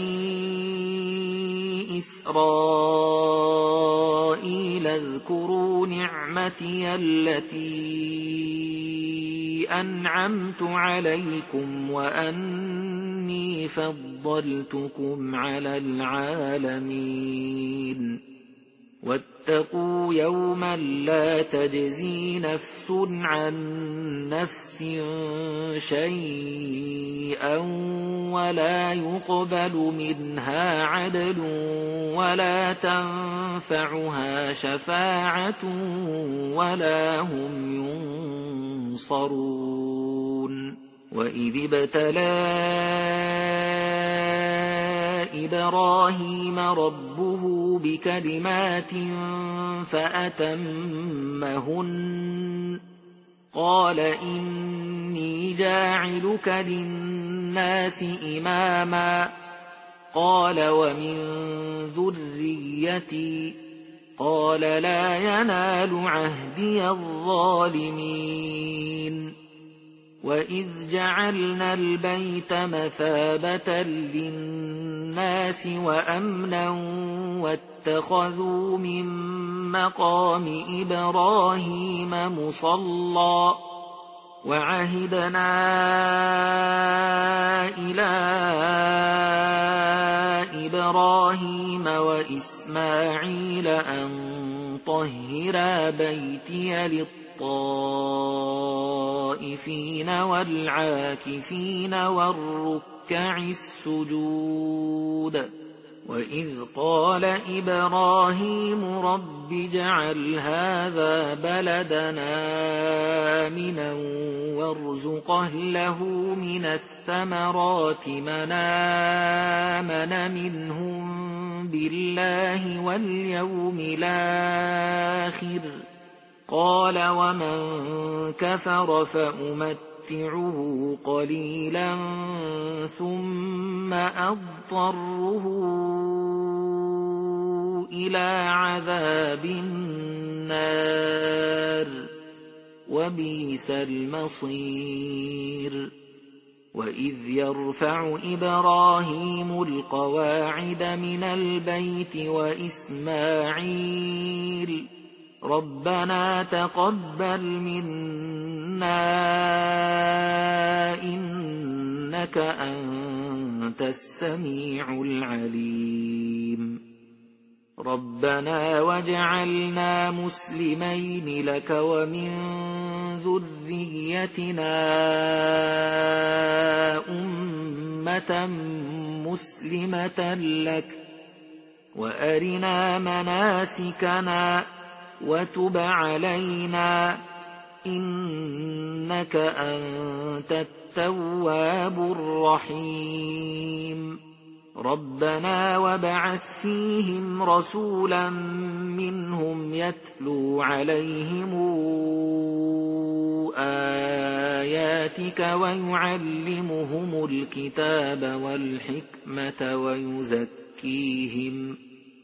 بني إسرائيل اذكروا نعمتي التي أنعمت عليكم وأني فضلتكم على العالمين واتقوا يوما لا تجزي نفس عن نفس شيئا ولا يقبل منها عدل ولا تنفعها شفاعة ولا هم ينصرون وإذ ابتلى إبراهيم ربه بكلمات فأتمهن قال إني جاعلك للناس إماما قال ومن ذريتي قال لا ينال عهدي الظالمين وإذ جعلنا البيت مثابة للناس وأمنا واتخذوا من مقام إبراهيم مصلى وعهدنا إلى إبراهيم وإسماعيل أن طهرا بيتي للطائفين والعاكفين والركع السجود وإذ قال إبراهيم رب اجعل هذا بلدنا آمنا وارزق أهله من الثمرات من آمن منهم بالله واليوم الآخر قال ومن كفر فأمتعه قليلا ثم أضطره إلى عذاب النار وبئس المصير وإذ يرفع إبراهيم القواعد من البيت وإسماعيل ربنا تقبل منا إنك أنت السميع العليم ربنا واجعلنا مسلمين لك ومن ذريتنا أمة مسلمة لك وأرنا مناسكنا وتب علينا إنك أنت التواب الرحيم ربنا وابعث فيهم رسولا منهم يتلو عليهم آياتك ويعلمهم الكتاب والحكمة ويزكيهم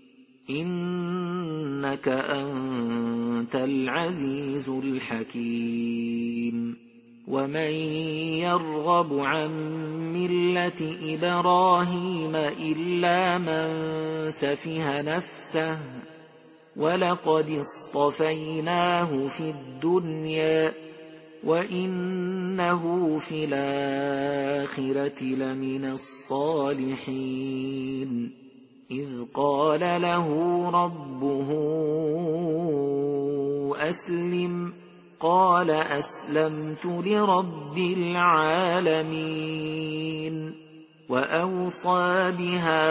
إنك أنت العزيز الحكيم ومن يرغب عن ملة إبراهيم إلا من سفه نفسه ولقد اصطفيناه في الدنيا وإنه في الآخرة لمن الصالحين إذ قال له ربه أسلم قال أسلمت لرب العالمين وأوصى بها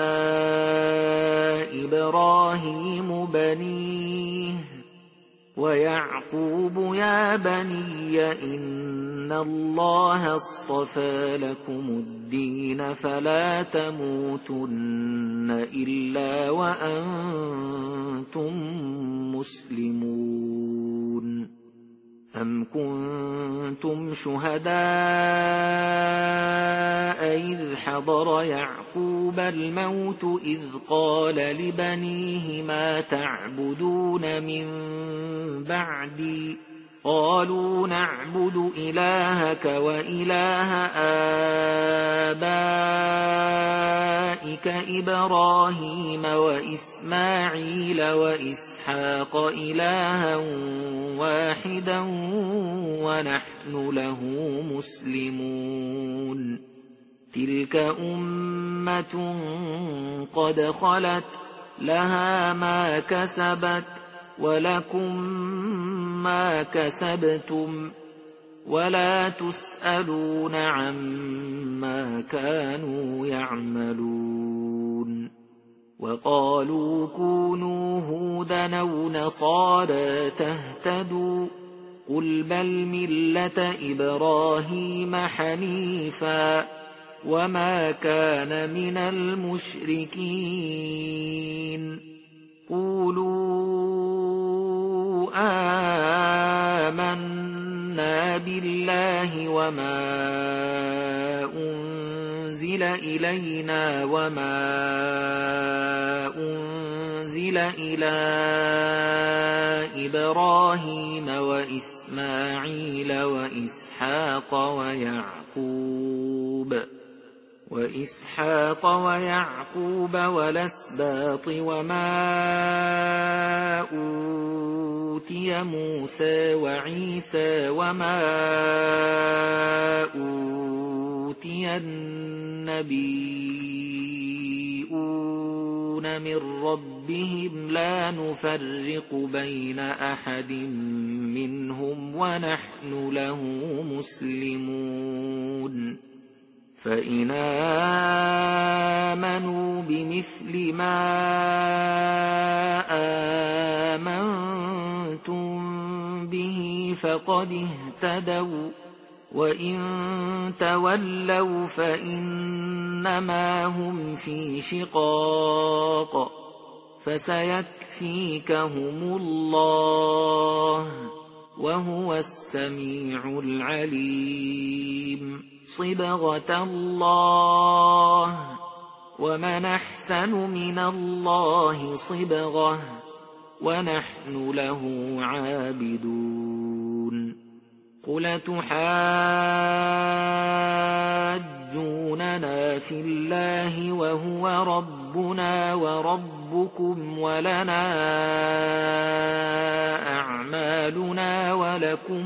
إبراهيم بنيه ويعقوب يا بني إن الله اصطفى لكم الدين فلا تموتن إلا وأنتم مسلمون أم كنتم شهداء إذ حضر يعقوب الموت إذ قال لبنيه ما تعبدون من بعدي قالوا نعبد إلهك وإله آبائك إبراهيم وإسماعيل وإسحاق إلها واحدا ونحن له مسلمون تلك أمة قد خلت لها ما كسبت ولكم ما كسبتم ولا تسألون عما كانوا يعملون وقالوا كونوا هودا أو نصارى تهتدوا قل بل ملة إبراهيم حنيفا وما كان من المشركين قولوا آمنا بالله وما أنزل إلينا وما أنزل إلى إبراهيم وإسماعيل وإسحاق ويعقوب وإسحاق ويعقوب والأسباط وما أوتي موسى وعيسى وما أوتي النبيون من ربهم لا نفرق بين أحد منهم ونحن له مسلمون فإن آمنوا بمثل ما آمنتم به فقد اهتدوا وإن تولوا فإنما هم في شقاق فسيكفيكهم الله وهو السميع العليم. صبغة الله ومن أحسن من الله صبغة ونحن له عابدون. قل تحاجوننا في الله وهو ربنا وربكم ولنا أعمالنا ولكم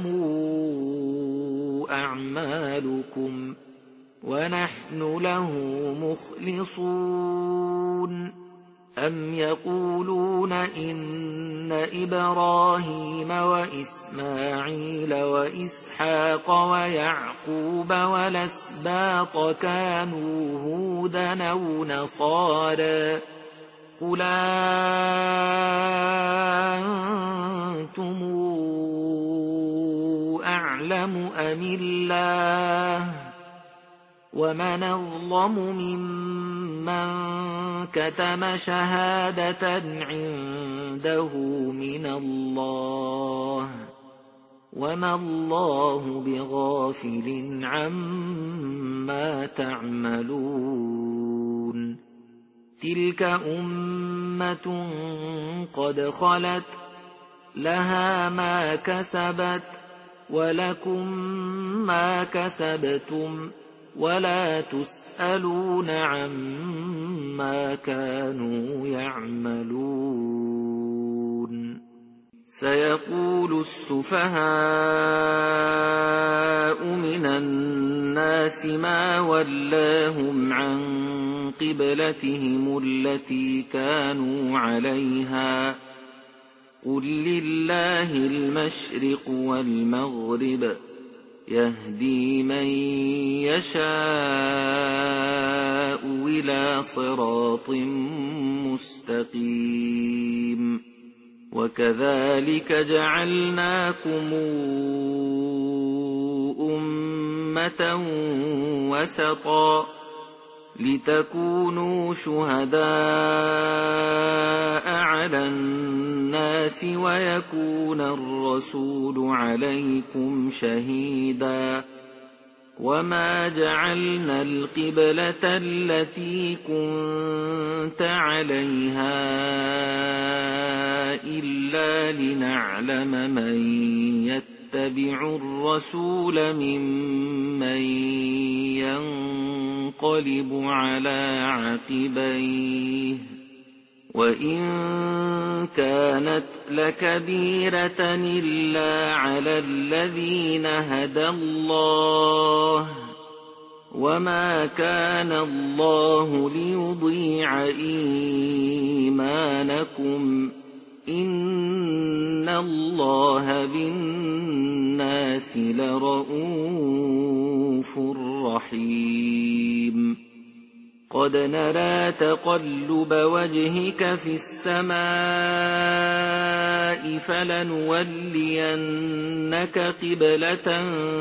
أعمالكم ونحن له مخلصون. أم يقولون إن إبراهيم وإسماعيل وإسحاق ويعقوب والأسباط كانوا هودا أو نصارى قل أنتم أعلم أم الله ومن أظلم ممن كتم شهادة عنده من الله وما الله بغافل عما تعملون. تلك أمة قد خلت لها ما كسبت ولكم ما كسبتم ولا تسألون عما كانوا يعملون. سيقول السفهاء من الناس ما ولاهم عن قبلتهم التي كانوا عليها قل لله المشرق والمغرب يهدي من يشاء إلى صراط مستقيم. وكذلك جعلناكم أمة وسطا لتكونوا شهداء على الناس ويكون الرسول عليكم شهيدا. وما جعلنا القبلة التي كنت عليها إلا لنعلم من يتبع الرسول ممن ينقلب على عقبيه وإن كانت لكبيرة إلا على الذين هدى الله وما كان الله ليضيع إيمانكم إن الله بالناس لرءوف رحيم. قد نرى تقلب وجهك في السماء فلنولينك قبلة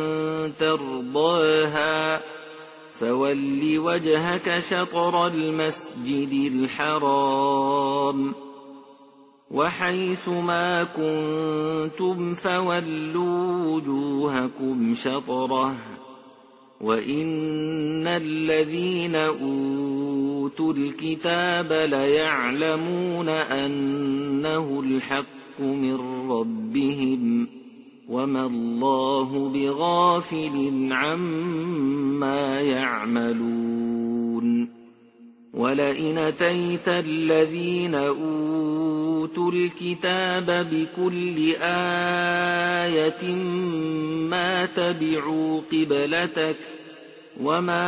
ترضاها فول وجهك شطر المسجد الحرام وحيث ما كنتم فولوا وجوهكم شطره وإن الذين أوتوا الكتاب ليعلمون أنه الحق من ربهم وما الله بغافل عما يعملون. ولئن أتيت الذين أوتوا الكتاب بكل آية ما تبعوا قبلتك وما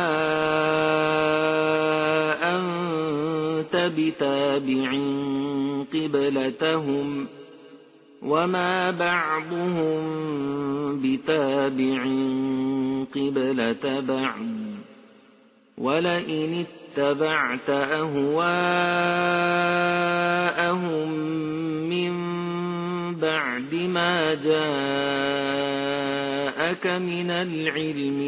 أنت بتابع قبلتهم وما بعضهم بتابع قبلة بعض ولئن اتبعت أهواءهم من بعد ما جاءك من العلم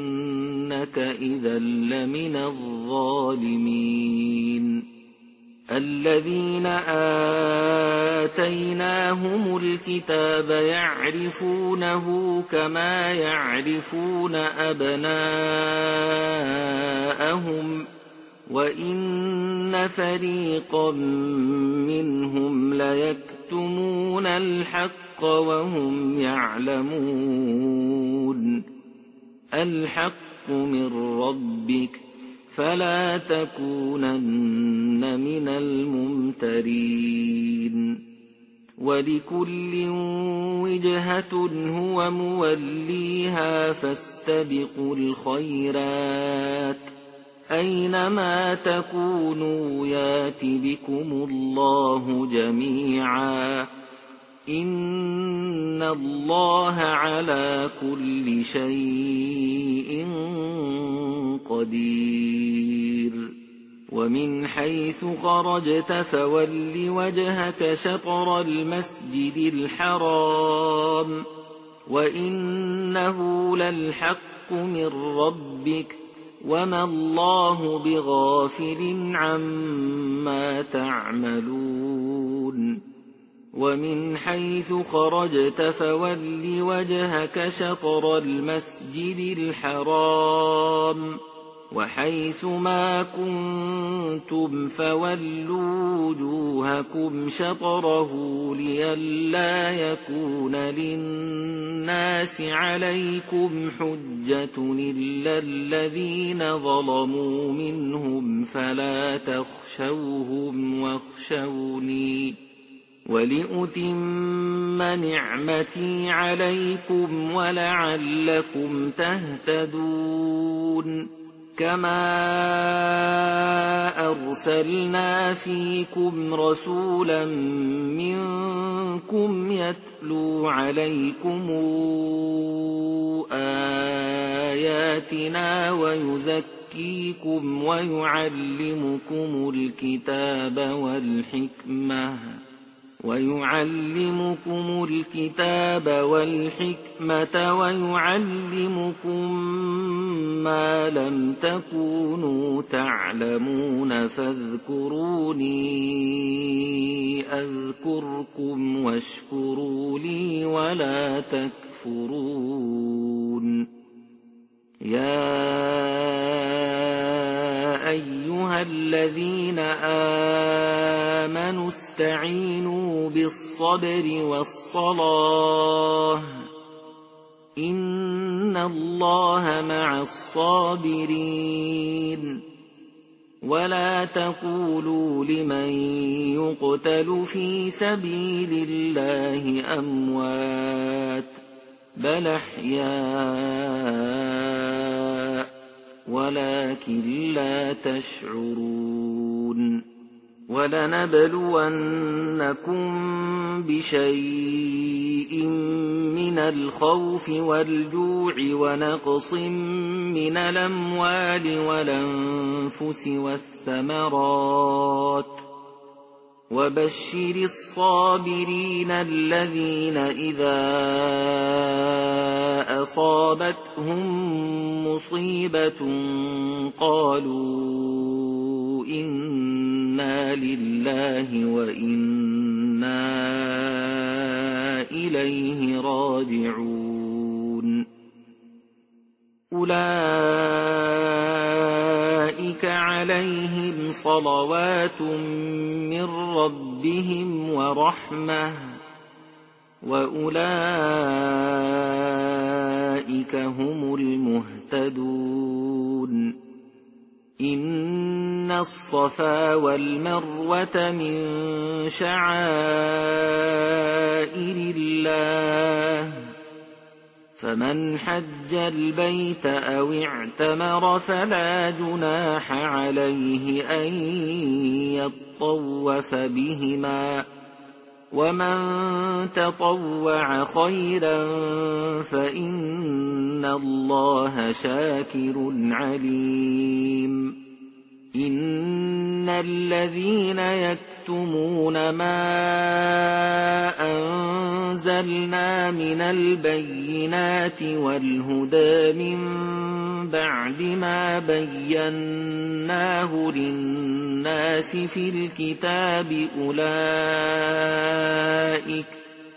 إنك إذا لمن الظالمين. الذين آتيناهم الكتاب يعرفونه كما يعرفون أبناءهم وإن فريقا منهم ليكتمون الحق وهم يعلمون الحق من ربك فلا تكونن من الممترين ولكل وجهة هو موليها فاستبقوا الخيرات أينما تكونوا يات بكم الله جميعا إن الله على كل شيء قدير ومن حيث خرجت فول وجهك شطر المسجد الحرام وإنه للحق من ربك وما الله بغافل عما تعملون ومن حيث خرجت فول وجهك شطر المسجد الحرام وحيث ما كنتم فولوا وجوهكم شطره لئلا يكون للناس عليكم حجة إلا الذين ظلموا منهم فلا تخشوهم واخشوني ولأتم نعمتي عليكم ولعلكم تهتدون كما أرسلنا فيكم رسولا منكم يتلو عليكم آياتنا ويزكيكم ويعلمكم الكتاب والحكمة ويعلمكم الكتاب والحكمة ويعلمكم ما لم تكونوا تعلمون فاذكروني أذكركم واشكروا لي ولا تكفرون يا أيها الذين آمنوا استعينوا بالصبر والصلاة إن الله مع الصابرين ولا تقولوا لمن يقتل في سبيل الله أموات بل أحياء ولكن لا تشعرون ولنبلونكم بشيء من الخوف والجوع ونقص من الأموال والأنفس والثمرات وبشر الصابرين الذين إذا أصابتهم مصيبة قالوا إنا لله وإنا إليه راجعون أولئك عليهم صلوات من ربهم ورحمة وأولئك هم المهتدون إن الصفا والمروة من شعائر الله فمن حج البيت أو اعتمر فلا جناح عليه أن يطوف بهما ومن تطوع خيرا فإن الله شاكر عليم إن الذين يكتمون ما أنزلوا أَنزَلْنَا مِنَ الْبَيِّنَاتِ وَالْهُدَىٰ مِن بَعْدِ مَا بَيَّنَّاهُ لِلنَّاسِ فِي الْكِتَابِ أُولَٰئِكَ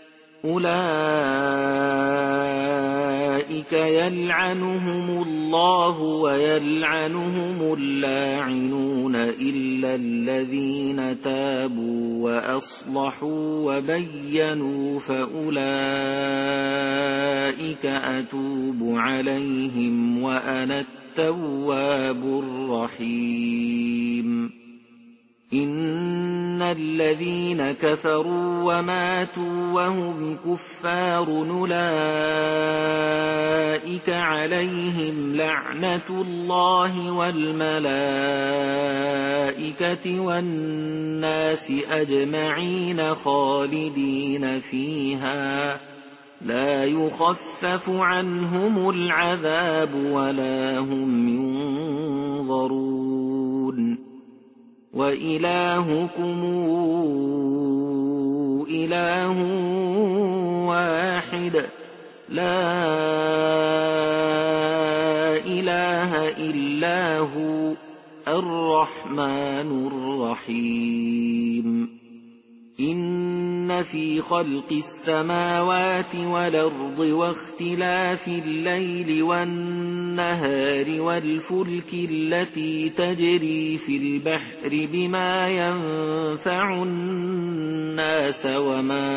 أُولَٰئِكَ يَلْعَنُهُمُ اللَّهُ وَيَلْعَنُهُمُ اللَّاعِنُونَ إِلَّا الَّذِينَ تَابُوا وَأَصْلَحُوا وَبَيَّنُوا فَأُولَٰئِكَ أَتُوبُ عَلَيْهِمْ وَأَنَا التَّوَّابُ الرَّحِيمُ. إِنَّ الَّذِينَ كَفَرُوا وَمَاتُوا وَهُمْ كُفَّارٌ أُولَٰئِكَ عَلَيْهِمْ لَعْنَةُ اللَّهِ وَالْمَلَائِكَةِ وَالنَّاسِ أَجْمَعِينَ خَالِدِينَ فِيهَا لَا يُخَفَّفُ عَنْهُمُ الْعَذَابُ وَلَا هُمْ يُنظَرُونَ. وَإِلَٰهُكُمْ إِلَٰهٌ وَاحِدٌ لَّا إِلَٰهَ إِلَّا هُوَ الرَّحْمَٰنُ الرَّحِيمُ. إِنَّ فِي خَلْقِ السَّمَاوَاتِ وَالْأَرْضِ وَاخْتِلَافِ اللَّيْلِ وَالنَّهَارِ وَالْفُلْكِ الَّتِي تَجْرِي فِي الْبَحْرِ بِمَا يَنفَعُ النَّاسَ وَمَا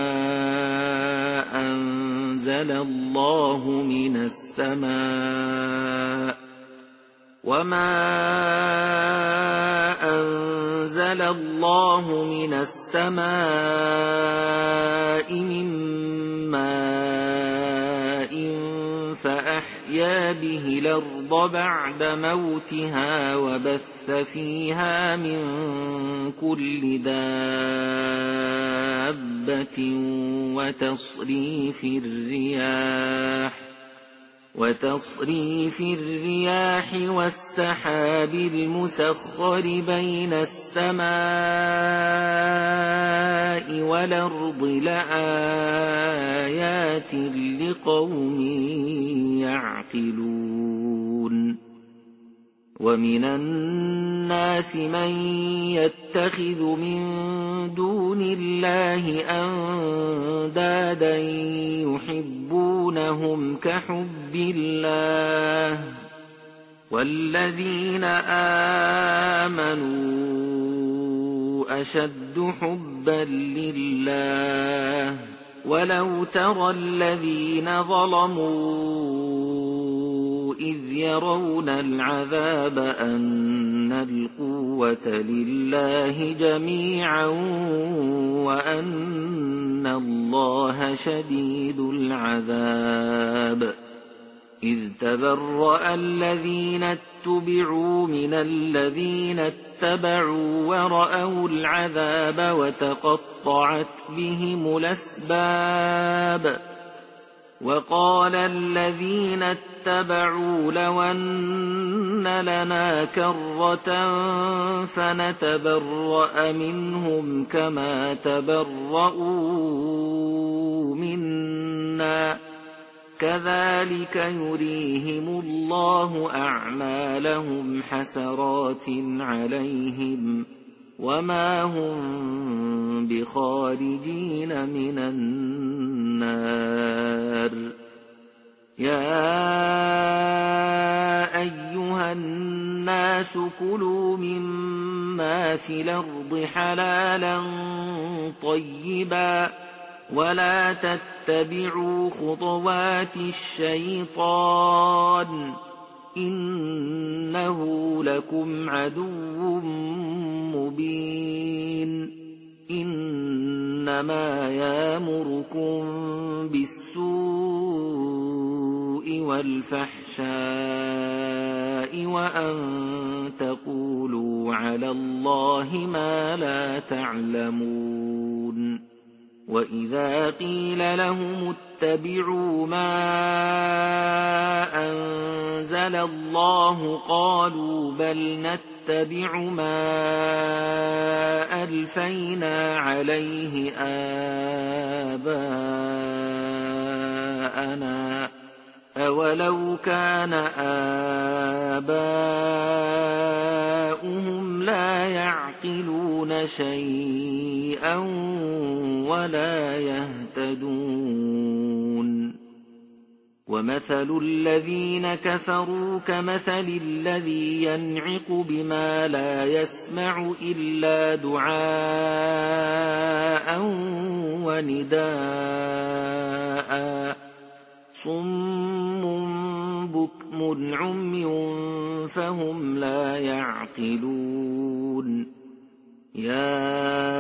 أَنزَلَ اللَّهُ مِنَ السَّمَاءِ وَمَا أَنزَلَ اللَّهُ مِنَ السَّمَاءِ مِن مَّاءٍ فَأَحْيَا بِهِ الْأَرْضَ بَعْدَ مَوْتِهَا وَبَثَّ فِيهَا مِن كُلِّ دَابَّةٍ وَتَصْرِيفِ الرِّيَاحِ وتصريف الرياح والسحاب المسخر بين السماء والأرض لآيات لقوم يعقلون. ومن الناس من يتخذ من دون الله أندادا يحبونهم كحب الله والذين آمنوا أشد حبا لله ولو ترى الذين ظلموا إذ يرون العذاب أن القوة لله جميعا وأن الله شديد العذاب. إذ تبرأ الذين اتبعوا من الذين اتبعوا ورأوا العذاب وتقطعت بهم الأسباب. وقال الذين اتبعوا لو أن لنا كرة فنتبرأ منهم كما تبرؤوا منا كذلك يريهم الله أعمالهم حسرات عليهم وما هم بخارجين من النار. يا أيها الناس كلوا مما في الأرض حلالا طيبا ولا تتبعوا خطوات الشيطان إنه لكم عدو مبين. إنما يأمركم بالسوء والفحشاء وأن تقولوا على الله ما لا تعلمون. وإذا قيل لهم اتبعوا ما أنزل الله قالوا بل نتبع ما ألفينا عليه آباءنا آباءنا أولو كان آباؤهم لا يعقلون شيئا ولا يهتدون ومثل الذين كفروا كمثل الذي ينعق بما لا يسمع إلا دعاء ونداء صم بكم عمي فهم لا يعقلون يا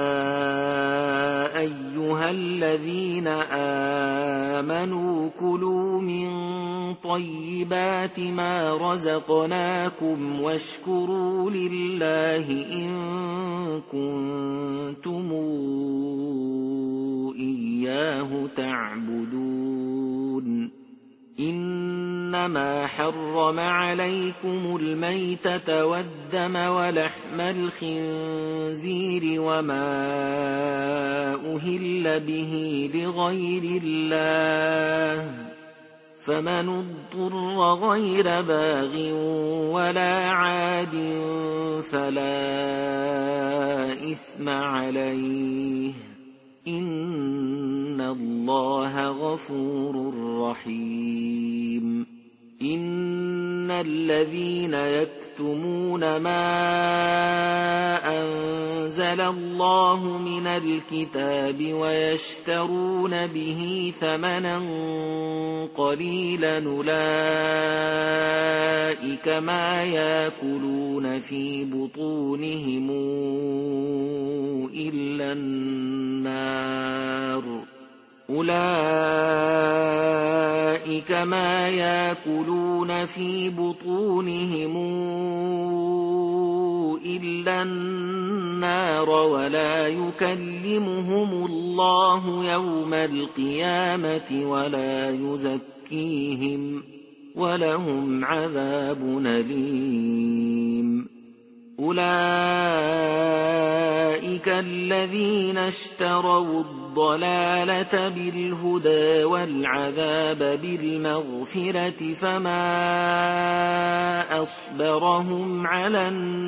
أيها الذين آمنوا كلوا من طيبات ما رزقناكم واشكروا لله إن كنتم إياه تعبدون إنما حرم عليكم الميتة والدم ولحم الخنزير وما أهل به لغير الله فمن اضطر غير باغ ولا عاد فلا إثم عليه إن الله غفور رحيم إن الذين يكتمون ما أنزل الله من الكتاب ويشترون به ثمنا قليلا أولئك ما يأكلون في بطونهم إلا النار أولئك ما يأكلون في بطونهم إلا النار ولا يكلمهم الله يوم القيامة ولا يزكيهم ولهم عذاب أليم أولئك الذين اشتروا الضلالة بالهدى والعذاب بالمغفرة فما أصبرهم على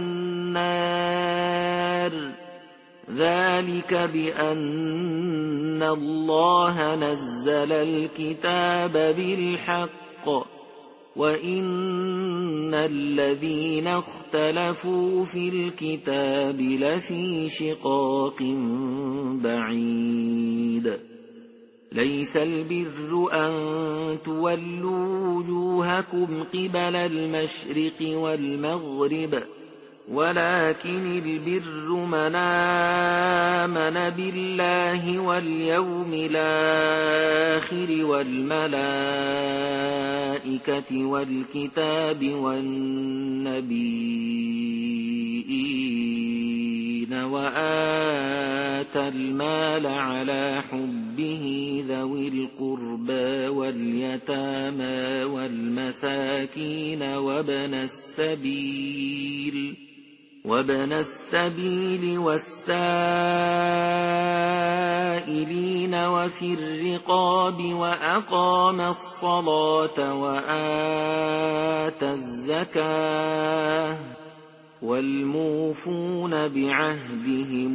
النار ذلك بأن الله نزل الكتاب بالحق وإن الذين اختلفوا في الكتاب لفي شقاق بعيد ليس البر أن تولوا وجوهكم قبل المشرق والمغرب ولكن البر من آمن بالله واليوم الآخر والملائكة والكتاب والنبيين وآتى المال على حبه ذوي القربى واليتامى والمساكين وابن السبيل وابن السبيل والسائلين وفي الرقاب وأقام الصلاة وآتى الزكاة والموفون بعهدهم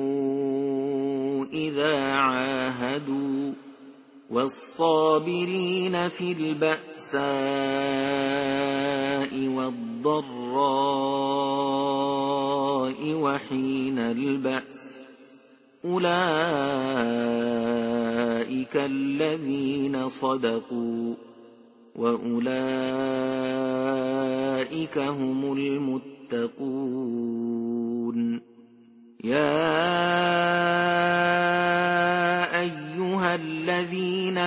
إذا عاهدوا والصابرين في البأساء والضراء وحين البأس أولئك الذين صدقوا وأولئك هم المتقون يا أيها الذين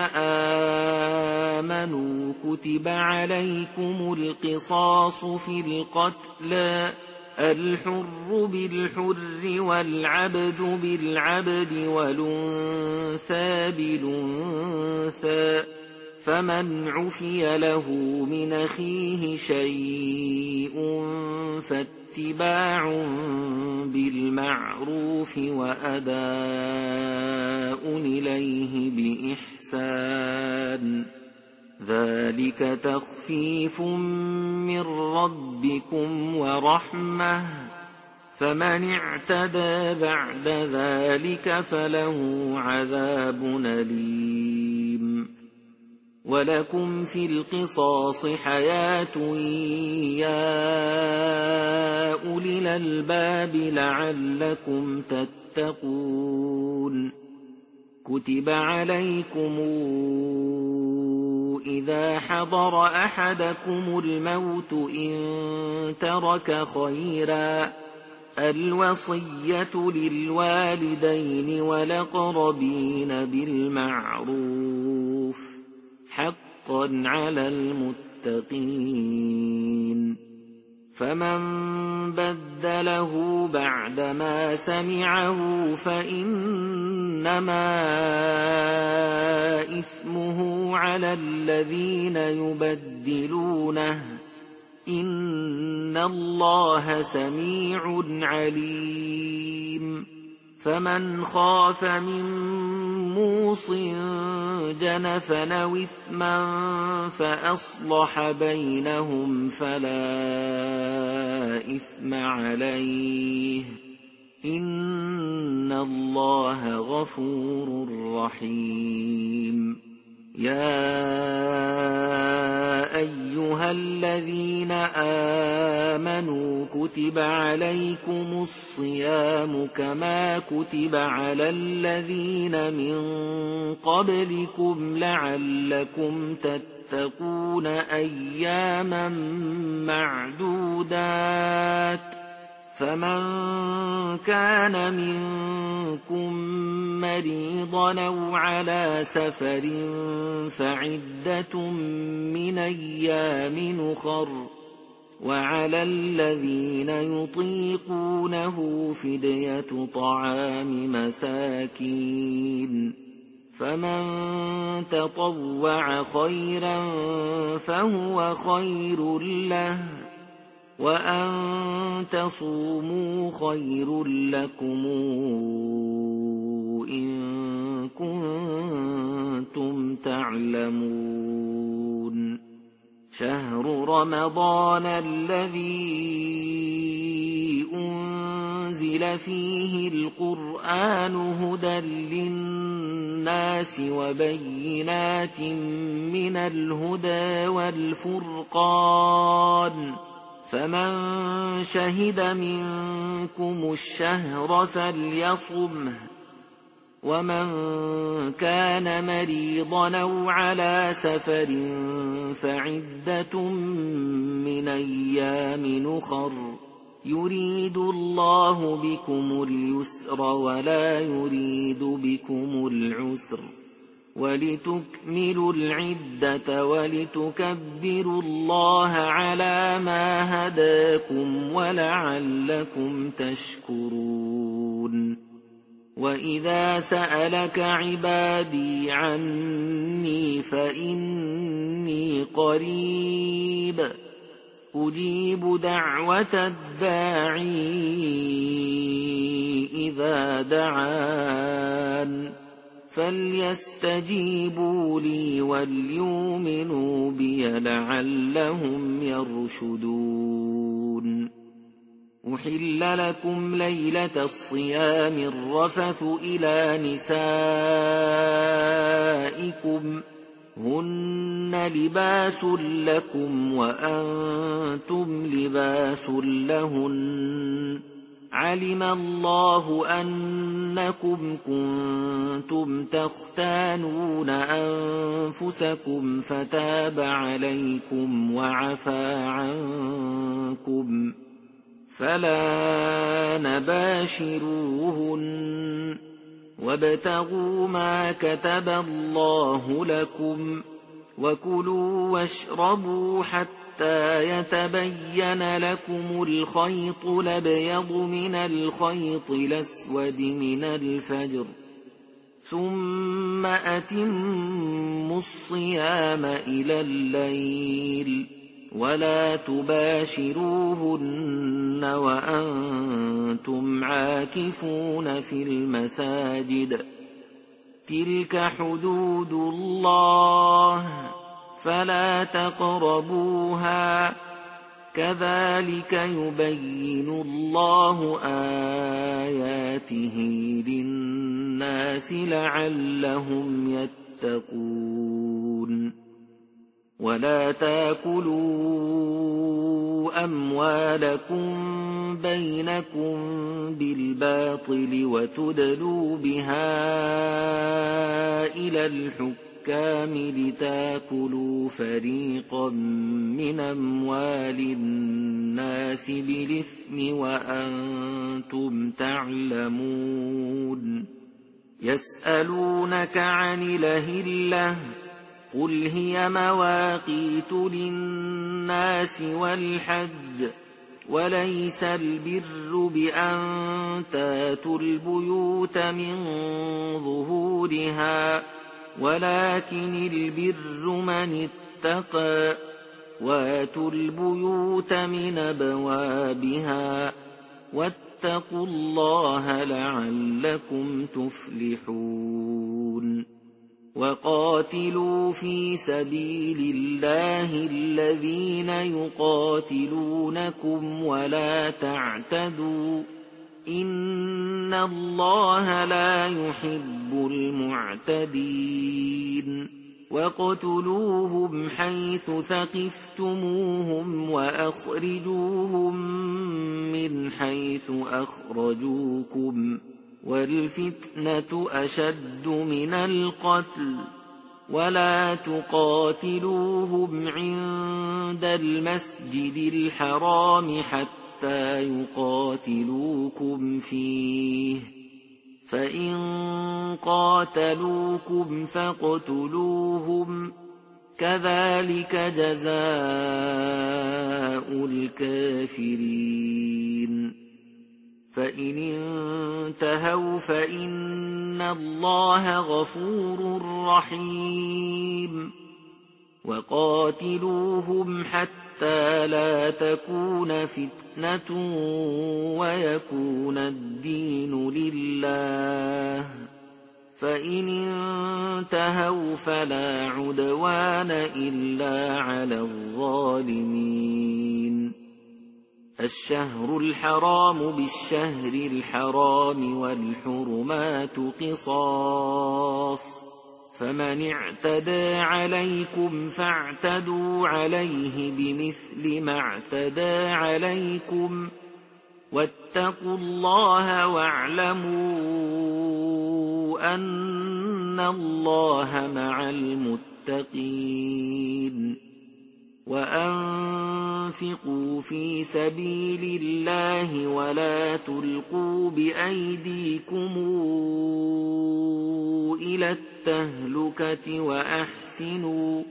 آمنوا كتب عليكم القصاص في القتلى الحر بالحر والعبد بالعبد والأنثى بالأنثى فمن عفي له من أخيه شيء فاتباع بالمعروف وأداء إليه بإحسان شيئا ذلك تخفيف من ربكم ورحمة فمن اعتدى بعد ذلك فله عذاب أليم ولكم في القصاص حياة يا أولي الألباب لعلكم تتقون كتب عليكم إذا حضر أحدكم الموت إن ترك خيرا الوصية للوالدين والأقربين بالمعروف حقا على المتقين فمن بدله بعدما سمعه فإنما إثمه على الذين يبدلونه إن الله سميع عليم فمن خاف من موص جنفا أو إثما فأصلح بينهم فلا إثم عليه إن الله غفور رحيم يا أيها الذين آمنوا كتب عليكم الصيام كما كتب على الذين من قبلكم لعلكم تتقون أياما معدودات فمن كان منكم مريضا أو على سفر فعدة من أيام أخر وعلى الذين يطيقونه فدية طعام مساكين فمن تطوع خيرا فهو خير له وأن تصوموا خير لكم إن كنتم تعلمون شهر رمضان الذي أنزل فيه القرآن هدى للناس وبينات من الهدى والفرقان فمن شهد منكم الشهر فليصمه ومن كان مريضا أو على سفر فعدة من أيام أخر يريد الله بكم اليسر ولا يريد بكم العسر ولتكملوا العدة ولتكبروا الله على ما هداكم ولعلكم تشكرون وإذا سألك عبادي عني فإني قريب أجيب دعوة الداعي إذا دعان فليستجيبوا لي وليؤمنوا بي لعلهم يرشدون أحل لكم ليلة الصيام الرفث إلى نسائكم هن لباس لكم وأنتم لباس لهن علم الله أنكم كنتم تختانون أنفسكم فتاب عليكم وعفى عنكم فلا نباشروهن وابتغوا ما كتب الله لكم وكلوا واشربوا حتى يتبين لكم الخيط الأبيض من الخيط الأسود من الفجر ثم أتموا الصيام إلى الليل ولا تباشروهن وأنتم عاكفون في المساجد تلك حدود الله فلا تقربوها كذلك يبين الله آياته للناس لعلهم يتقون ولا تاكلوا أموالكم بينكم بالباطل وتدلوا بها إلى الحكام لتاكلوا فريقا من أموال الناس بالإثم وأنتم تعلمون يسألونك عن الأهلة قل هي مواقيت للناس والحج وليس البر بأن تاتوا البيوت من ظهورها ولكن البر من اتقى واتوا البيوت من أبوابها واتقوا الله لعلكم تفلحون وقاتلوا في سبيل الله الذين يقاتلونكم ولا تعتدوا إن الله لا يحب المعتدين واقتلوهم حيث ثقفتموهم وأخرجوهم من حيث أخرجوكم والفتنة أشد من القتل ولا تقاتلوهم عند المسجد الحرام حتى يقاتلوكم فيه فإن قاتلوكم فاقتلوهم كذلك جزاء الكافرين فإن انتهوا فإن الله غفور رحيم وقاتلوهم حتى لا تكون فتنة ويكون الدين لله فإن انتهوا فلا عدوان إلا على الظالمين الشهر الحرام بالشهر الحرام والحرمات قصاص فمن اعتدى عليكم فاعتدوا عليه بمثل ما اعتدى عليكم واتقوا الله واعلموا أن الله مع المتقين وأنفقوا في سبيل الله ولا تلقوا بأيديكم إلى التهلكة وأحسنوا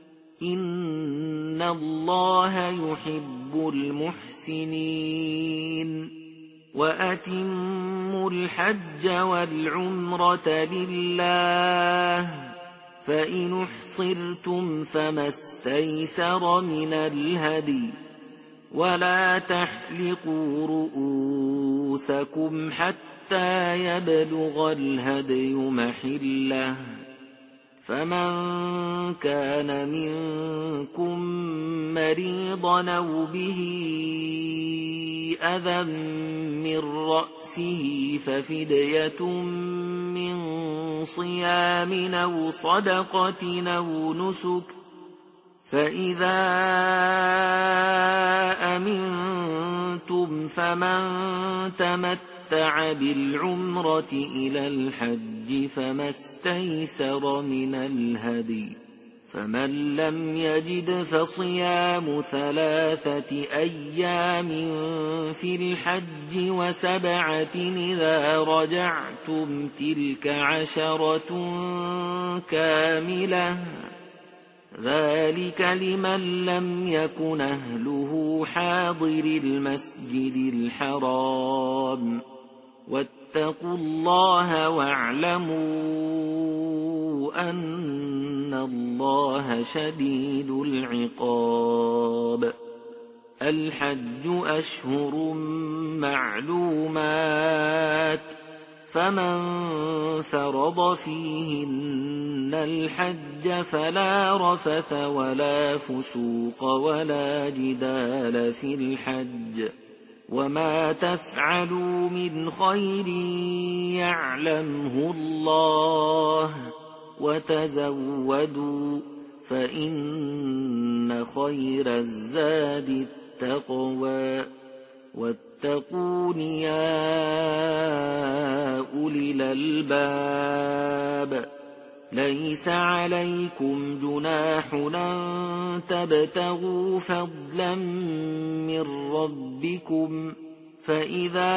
إن الله يحب المحسنين وأتموا الحج والعمرة لله فإن احصرتم فما استيسر من الهدي ولا تحلقوا رؤوسكم حتى يبلغ الهدي محله فمن كان منكم مريضا أو به أذى من رأسه ففدية من صيام أو صدقة أو نسك فإذا أمنتم فمن تمتع بالعمرة إلى الحج فما استيسر من الهدي فمن لم يجد فصيام ثلاثة أيام في الحج وسبعة إذا رجعتم تلك عشرة كاملة ذلك لمن لم يكن أهله حاضر المسجد الحرام واتقوا الله واعلموا أن الله شديد العقاب الحج أشهر معلومات فمن فرض فيهن الحج فلا رفث ولا فسوق ولا جدال في الحج وما تفعلوا من خير يعلمه الله وتزودوا فإن خير الزاد التقوى واتقون يا أولي الألباب ليس عليكم جناح أن تبتغوا فضلا من ربكم فإذا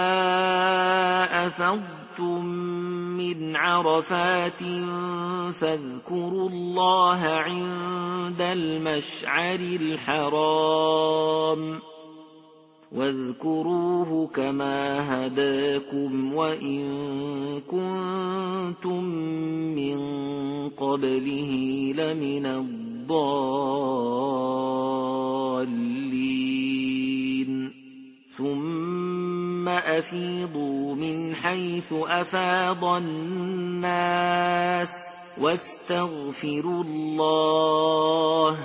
أفضتم من عرفات فاذكروا الله عند المشعر الحرام واذكروه كما هداكم وإن كنتم من قبله لمن الضالين ثم أفيضوا من حيث أفاض الناس واستغفروا الله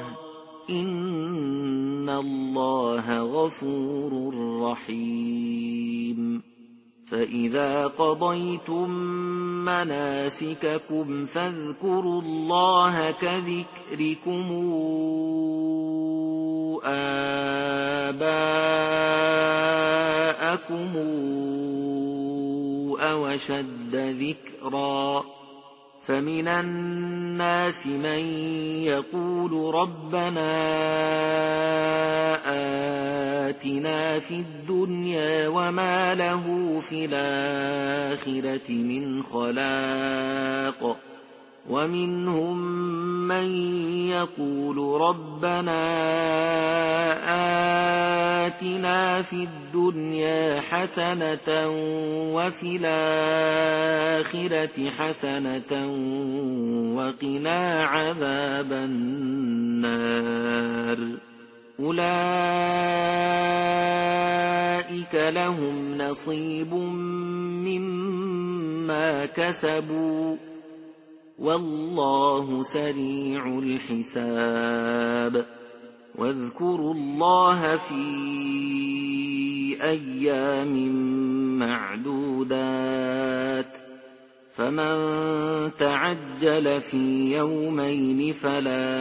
إن الله غفور رحيم فإذا قضيتم مناسككم فاذكروا الله كذكركم آباءكم أو أشد ذكرا فمن الناس من يقول ربنا آتنا في الدنيا وما له في الآخرة من خلاق ومنهم من يقول ربنا آتنا في الدنيا حسنة وفي الآخرة حسنة وقنا عذاب النار أولئك لهم نصيب مما كسبوا والله سريع الحساب واذكروا الله في أيام معدودات فمن تعجل في يومين فلا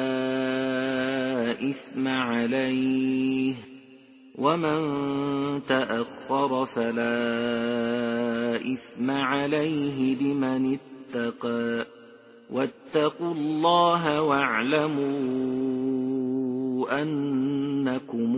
إثم عليه ومن تأخر فلا إثم عليه لمن اتقى واتقوا الله واعلموا أنكم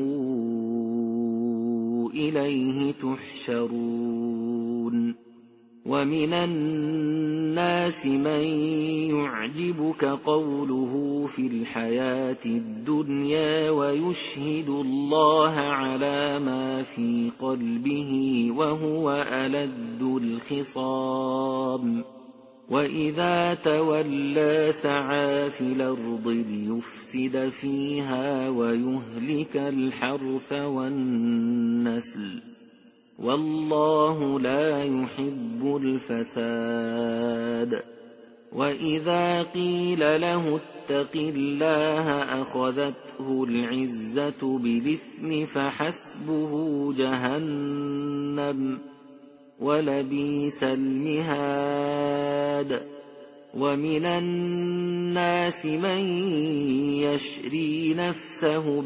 إليه تحشرون ومن الناس من يعجبك قوله في الحياة الدنيا ويشهد الله على ما في قلبه وهو ألد الخصام وإذا تولى سعى في الأرض ليفسد فيها ويهلك الحرث والنسل والله لا يحب الفساد وإذا قيل له اتق الله أخذته العزة بالإثم فحسبه جهنم ولبئس المهاد ومن الناس من يشري نفسه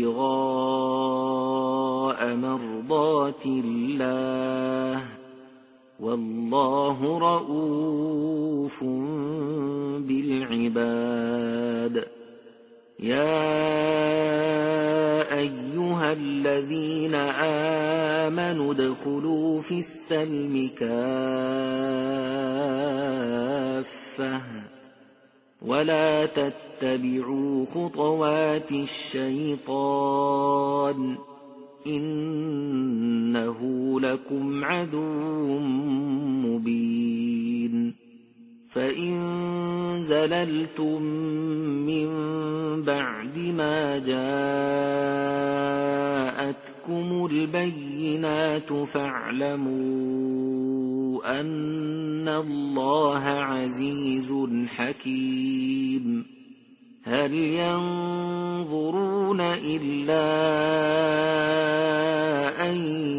ابتغاء مرضات الله والله رؤوف بالعباد يا أيها الذين آمنوا ادخلوا في السلم كافة ولا تتبعوا خطوات الشيطان إنه لكم عدو مبين فإن زللتم من بعد ما جاءتكم البينات فاعلموا أن الله عزيز حكيم هل ينظرون إلا أن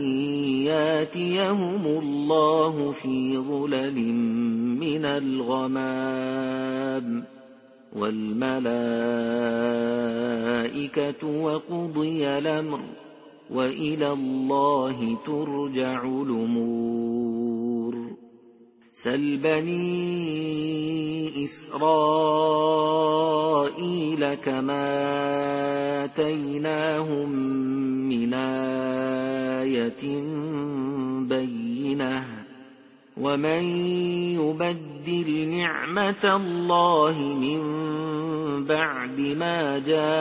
ياتيهم الله في ظلل من الغمام والملائكة وقضي الأمر وإلى الله ترجع الأمور سل بني إسرائيل كما آتيناهم من آية بينة ومن يبدل نعمة الله من بعد ما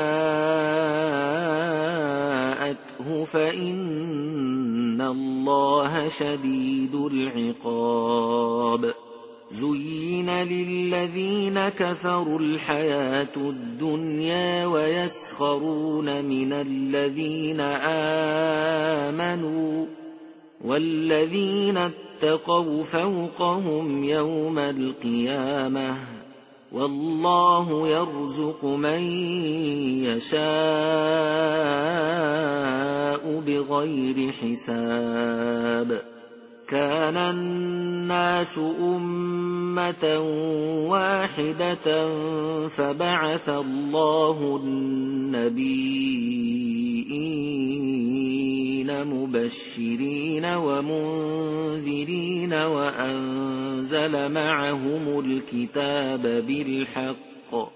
جاءته فإن الله شديد العقاب زين للذين كفروا الحياة الدنيا ويسخرون من الذين آمنوا والذين اتقوا فوقهم يوم القيامة والله يرزق من يشاء بغير حساب كان الناس أمة واحدة فبعث الله النبيين مبشرين ومنذرين وأنزل معهم الكتاب بالحق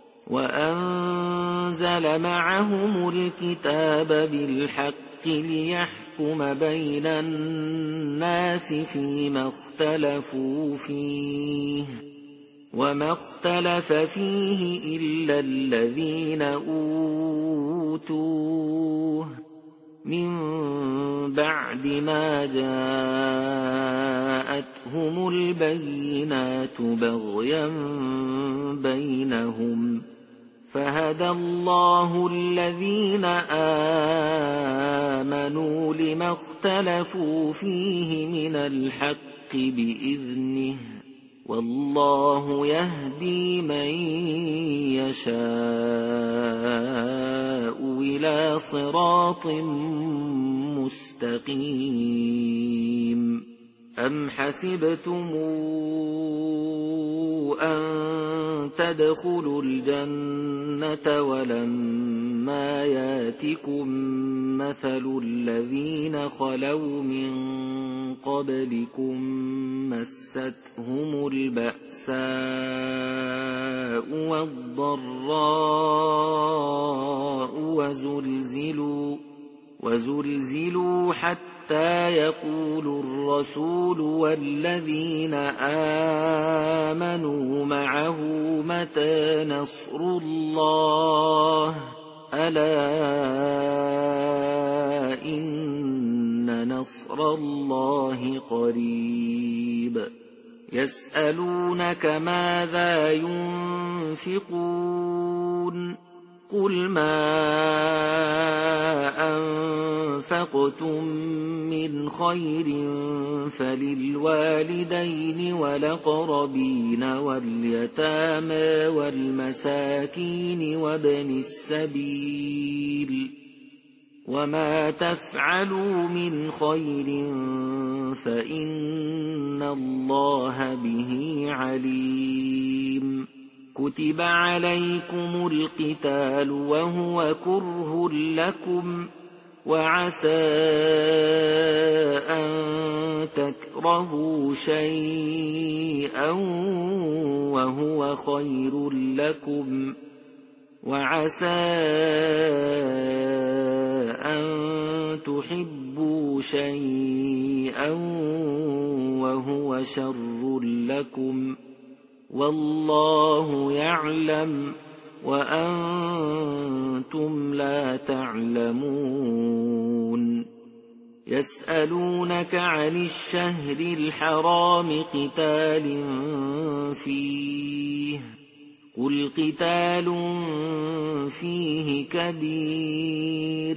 وأنزل معهم الكتاب بالحق ليحكم بين الناس فيما اختلفوا فيه وما اختلف فيه إلا الذين أوتوه من بعد ما جاءتهم البينات بغيا بينهم فهدى الله الذين آمنوا لما اختلفوا فيه من الحق بإذنه والله يهدي من يشاء إلى صراط مستقيم أم حسبتم أن تدخلوا الجنة ولما ياتكم مثل الذين خلوا من قبلكم مستهم البأساء والضراء وزلزلوا, وزلزلوا حتى حتى يقول الرسول والذين آمنوا معه متى نصر الله ألا إن نصر الله قريب يسألونك ماذا ينفقون قل ما أنفقتم من خير فللوالدين والأقربين واليتامى والمساكين وابن السبيل وما تفعلوا من خير فإن الله به عليم كتب عليكم القتال وهو كره لكم وعسى أن تكرهوا شيئا وهو خير لكم وعسى أن تحبوا شيئا وهو شر لكم والله يعلم وأنتم لا تعلمون يسألونك عن الشهر الحرام قتال فيه قل قتال فيه كبير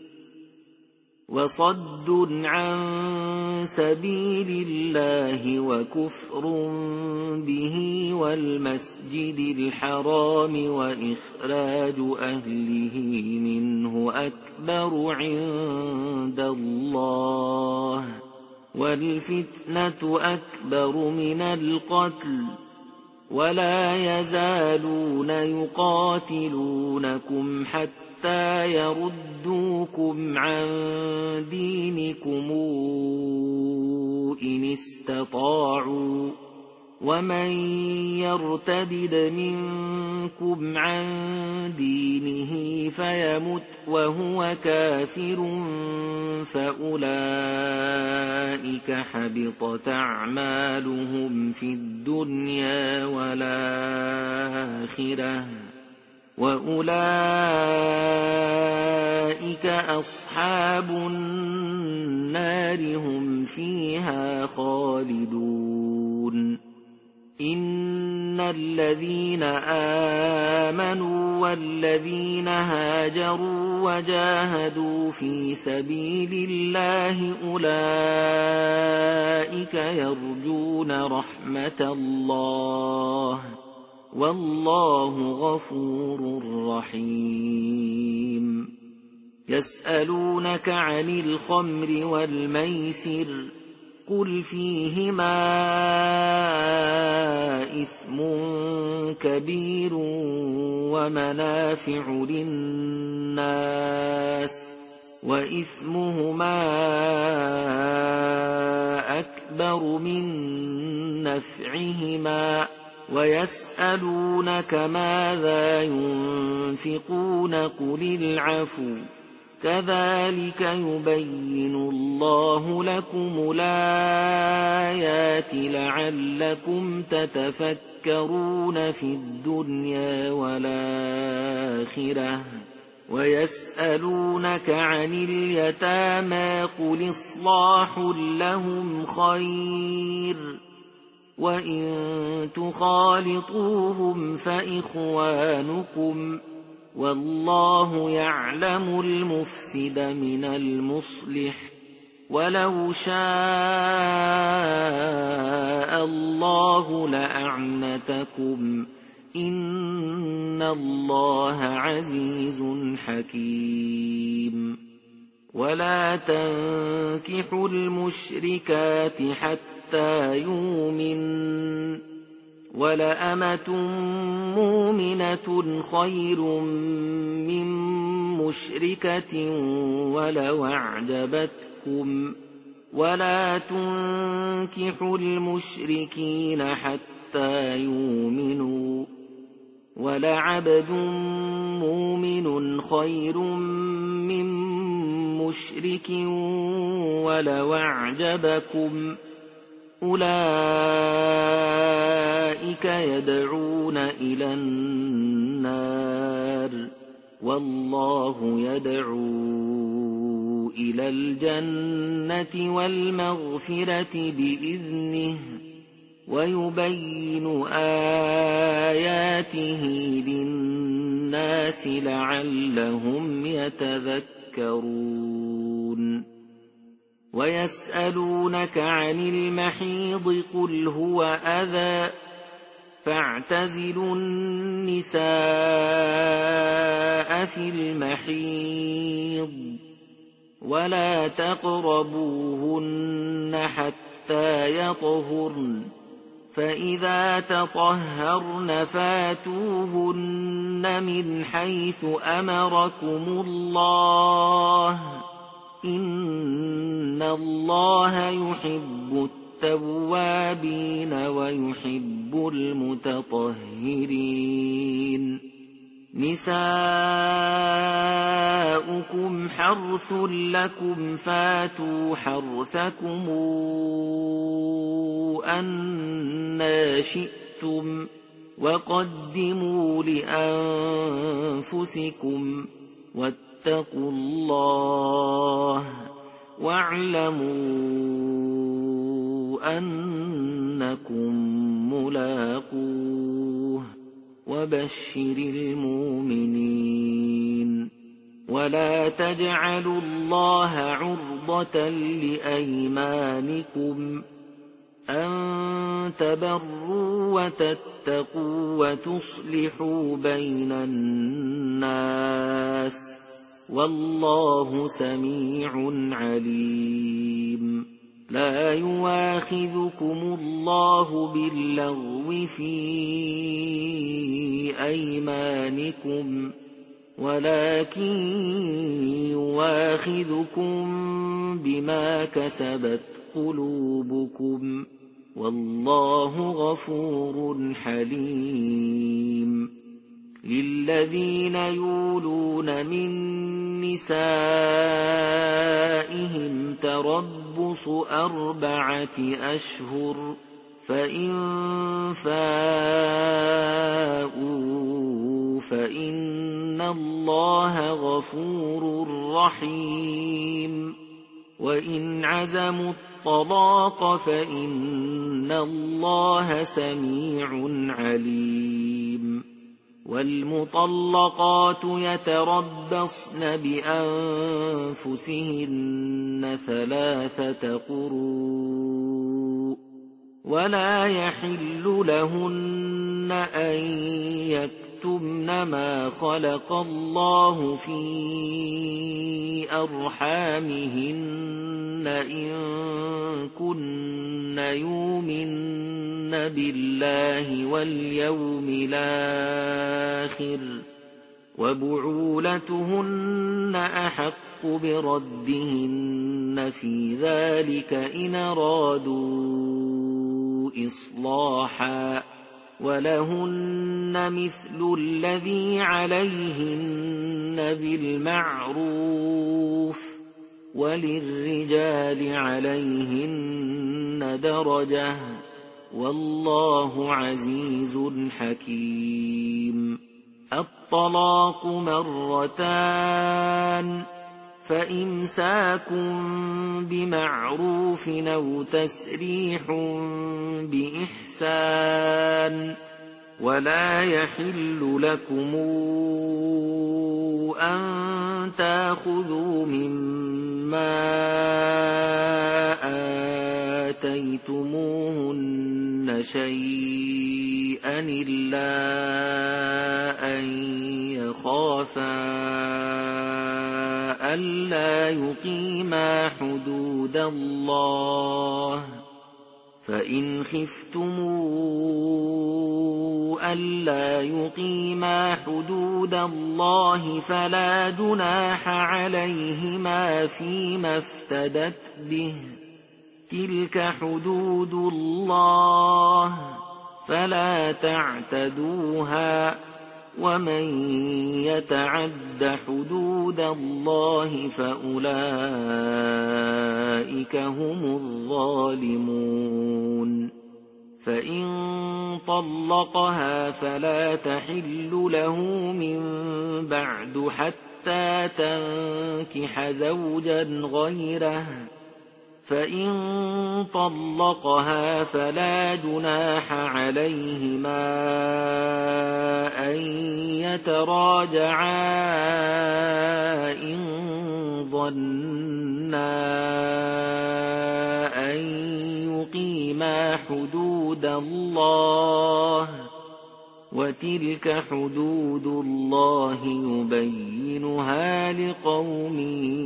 وصد عن سبيل الله وكفر به والمسجد الحرام وإخراج أهله منه أكبر عند الله والفتنة أكبر من القتل ولا يزالون يقاتلونكم حتى يردوكم عن دينكم إن استطاعوا ومن يرتدد منكم عن دينه فيمت وهو كافر فأولئك حبطت أعمالهم في الدنيا والآخرة وأولئك أصحاب النار هم فيها خالدون إن الذين آمنوا والذين هاجروا وجاهدوا في سبيل الله أولئك يرجون رحمة الله والله غفور رحيم يسألونك عن الخمر والميسر قل فيهما إثم كبير ومنافع للناس وإثمهما أكبر من نفعهما ويسألونك ماذا ينفقون قل العفو كذلك يبين الله لكم الآيات لعلكم تتفكرون في الدنيا والآخرة ويسألونك عن اليتامى قل إصلاح لهم خير وإن تخالطوهم فإخوانكم والله يعلم المفسد من المصلح ولو شاء الله لأعنتكم إن الله عزيز حكيم ولا تنكحوا المشركات حتى يؤمن ولأمة مؤمنة خير من مشركة ولو أعجبتكم ولا تنكحوا المشركين حتى يؤمنوا ولعبد مؤمن خير من مشرك ولو أعجبكم أولئك يدعون إلى النار والله يدعو إلى الجنة والمغفرة بإذنه ويبين آياته للناس لعلهم يتذكرون ويسألونك عن المحيض قل هو أذى فاعتزلوا النساء في المحيض ولا تقربوهن حتى يطهرن فإذا تطهرن فاتوهن من حيث أمركم الله إن الله يحب التوابين ويحب المتطهرين نساؤكم حرث لكم فاتوا حرثكم أنى شئتم وقدموا لأنفسكم واتقوا الله واعلموا أنكم ملاقوه وبشر المؤمنين. ولا تجعلوا الله عرضة لأيمانكم أن تبروا وتتقوا وتصلحوا بين الناس والله سميع عليم. لا يؤاخذكم الله باللغو في أيمانكم ولكن يؤاخذكم بما كسبت قلوبكم والله غفور حليم. للذين يولون من نسائهم تربص أربعة أشهر فإن فاءوا فإن الله غفور رحيم. وإن عزموا الطلاق فإن الله سميع عليم. والمطلقات يتربصن بأنفسهن ثلاثة قروء ولا يحل لهن أن يكتمن ما خلق الله في أرحامهن إن كن يؤمن بالله واليوم الآخر وبعولتهن أحق بردهن في ذلك إن أرادوا إصلاحا ولهن مثل الذي عليهن بالمعروف وللرجال عليهن درجة والله عزيز حكيم. الطلاق مرتان فإمساك بمعروف أو تسريح بإحسان. ولا يحل لكم أن تأخذوا مما آتيتموهن شيئا إلا أن يخافا ألا يقيما حدود الله فإن خفتموا ألا يقيما حدود الله فلا جناح عليهما فيما افتدت به تلك حدود الله فلا تعتدوها ومن يتعد حدود الله فأولئك هم الظالمون. فإن طلقها فلا تحل له من بعد حتى تنكح زوجا غيره فإن طلقها فلا جناح عليهما أن يتراجعا إن ظنا أن يقيما حدود الله وتلك حدود الله يبينها لقوم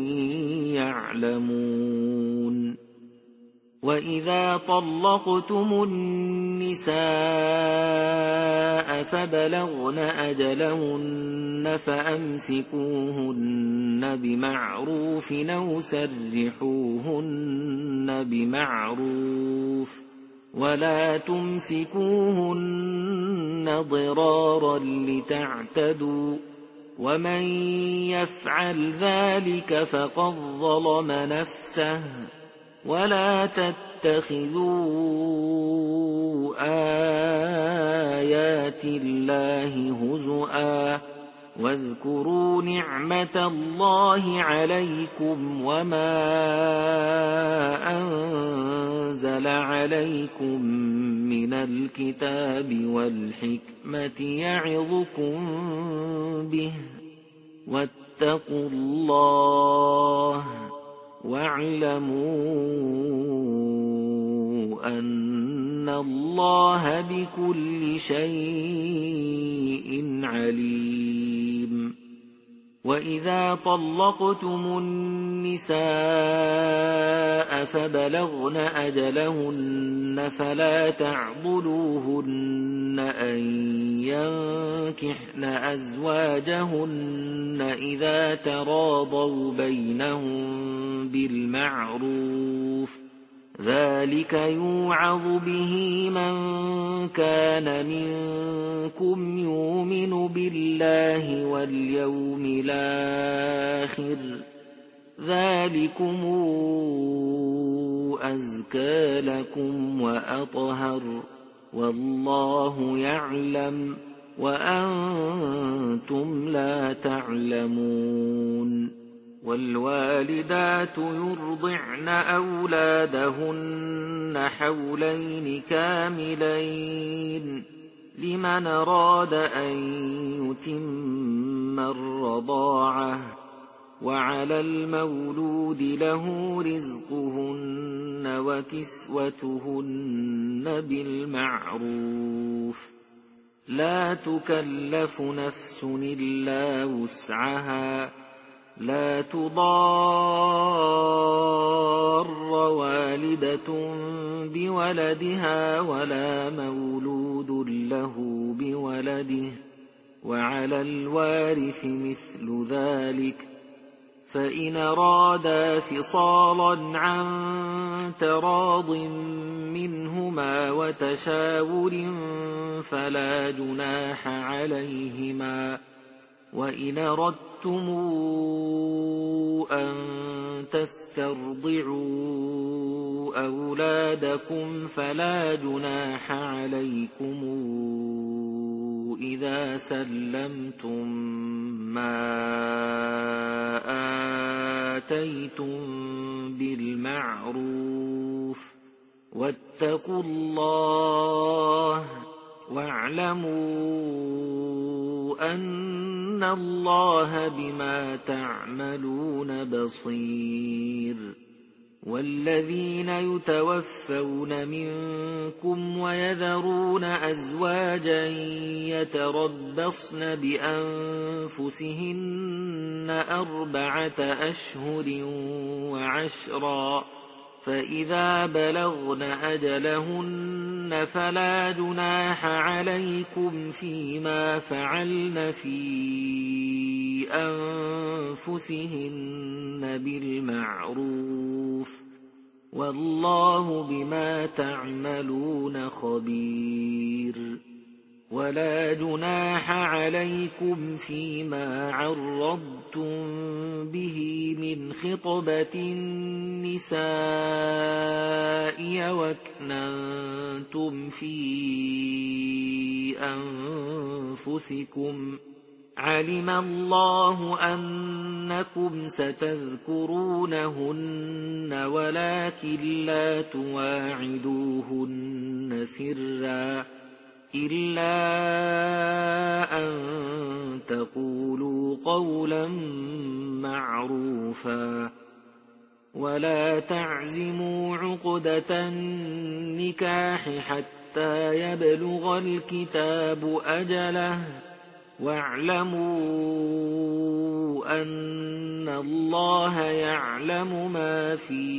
يعلمون. وإذا طلقتم النساء فبلغن أجلهن فأمسكوهن بمعروف أو سرحوهن بمعروف ولا تمسكوهن ضرارا لتعتدوا ومن يفعل ذلك فقد ظلم نفسه ولا تتخذوا آيات الله هزؤا واذكروا نعمة الله عليكم وما أنزل عليكم من الكتاب والحكمة يعظكم به واتقوا الله واعلموا أن الله بكل شيء عليم. وإذا طلقتم النساء فبلغن أجلهن فلا تعضلوهن أن ينكحن أزواجهن إذا تراضوا بينهم بالمعروف، ذلك يوعظ به من كان منكم يؤمن بالله واليوم الآخر، ذلكم أزكى لكم وأطهر، والله يعلم وأنتم لا تعلمون. والوالدات يرضعن أولادهن حولين كاملين لمن أراد أن يتم الرضاعة، وعلى المولود له رزقهن وكسوتهن بالمعروف، لا تكلف نفس إلا وسعها، لا تضار والدة بولدها ولا مولود له بولده، وعلى الوارث مثل ذلك، فإن أرادا فصالا عن تراض منهما وتشاور فلا جناح عليهما. وإن أردتم أن تسترضعوا أولادكم فلا جناح عليكم إذا سلمتم ما آتيتم بالمعروف، واتقوا الله واعلموا أن الله بما تعملون بصير. والذين يتوفون منكم ويذرون أزواجا يتربصن بأنفسهن أربعة أشهر وعشرا، فإذا بلغن أجلهن فلا جناح عليكم فيما فعلن في أنفسهن بالمعروف، والله بما تعملون خبير. ولا جناح عليكم فيما عرضتم به من خطبة النساء وأكننتم في أنفسكم، علم الله أنكم ستذكرونهن ولكن لا تواعدوهن سرا إلا أن تقولوا قولا معروفا. ولا تعزموا عقدة النكاح حتى يبلغ الكتاب أجله، واعلموا أن الله يعلم ما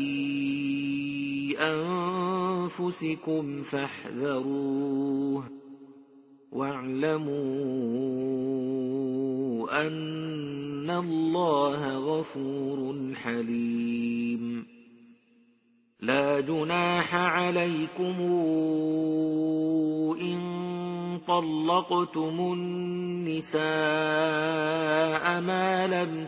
في أنفسكم فاحذروه، واعلموا أن الله غفور حليم. لا جناح عليكم إن طلقتم النساء ما لم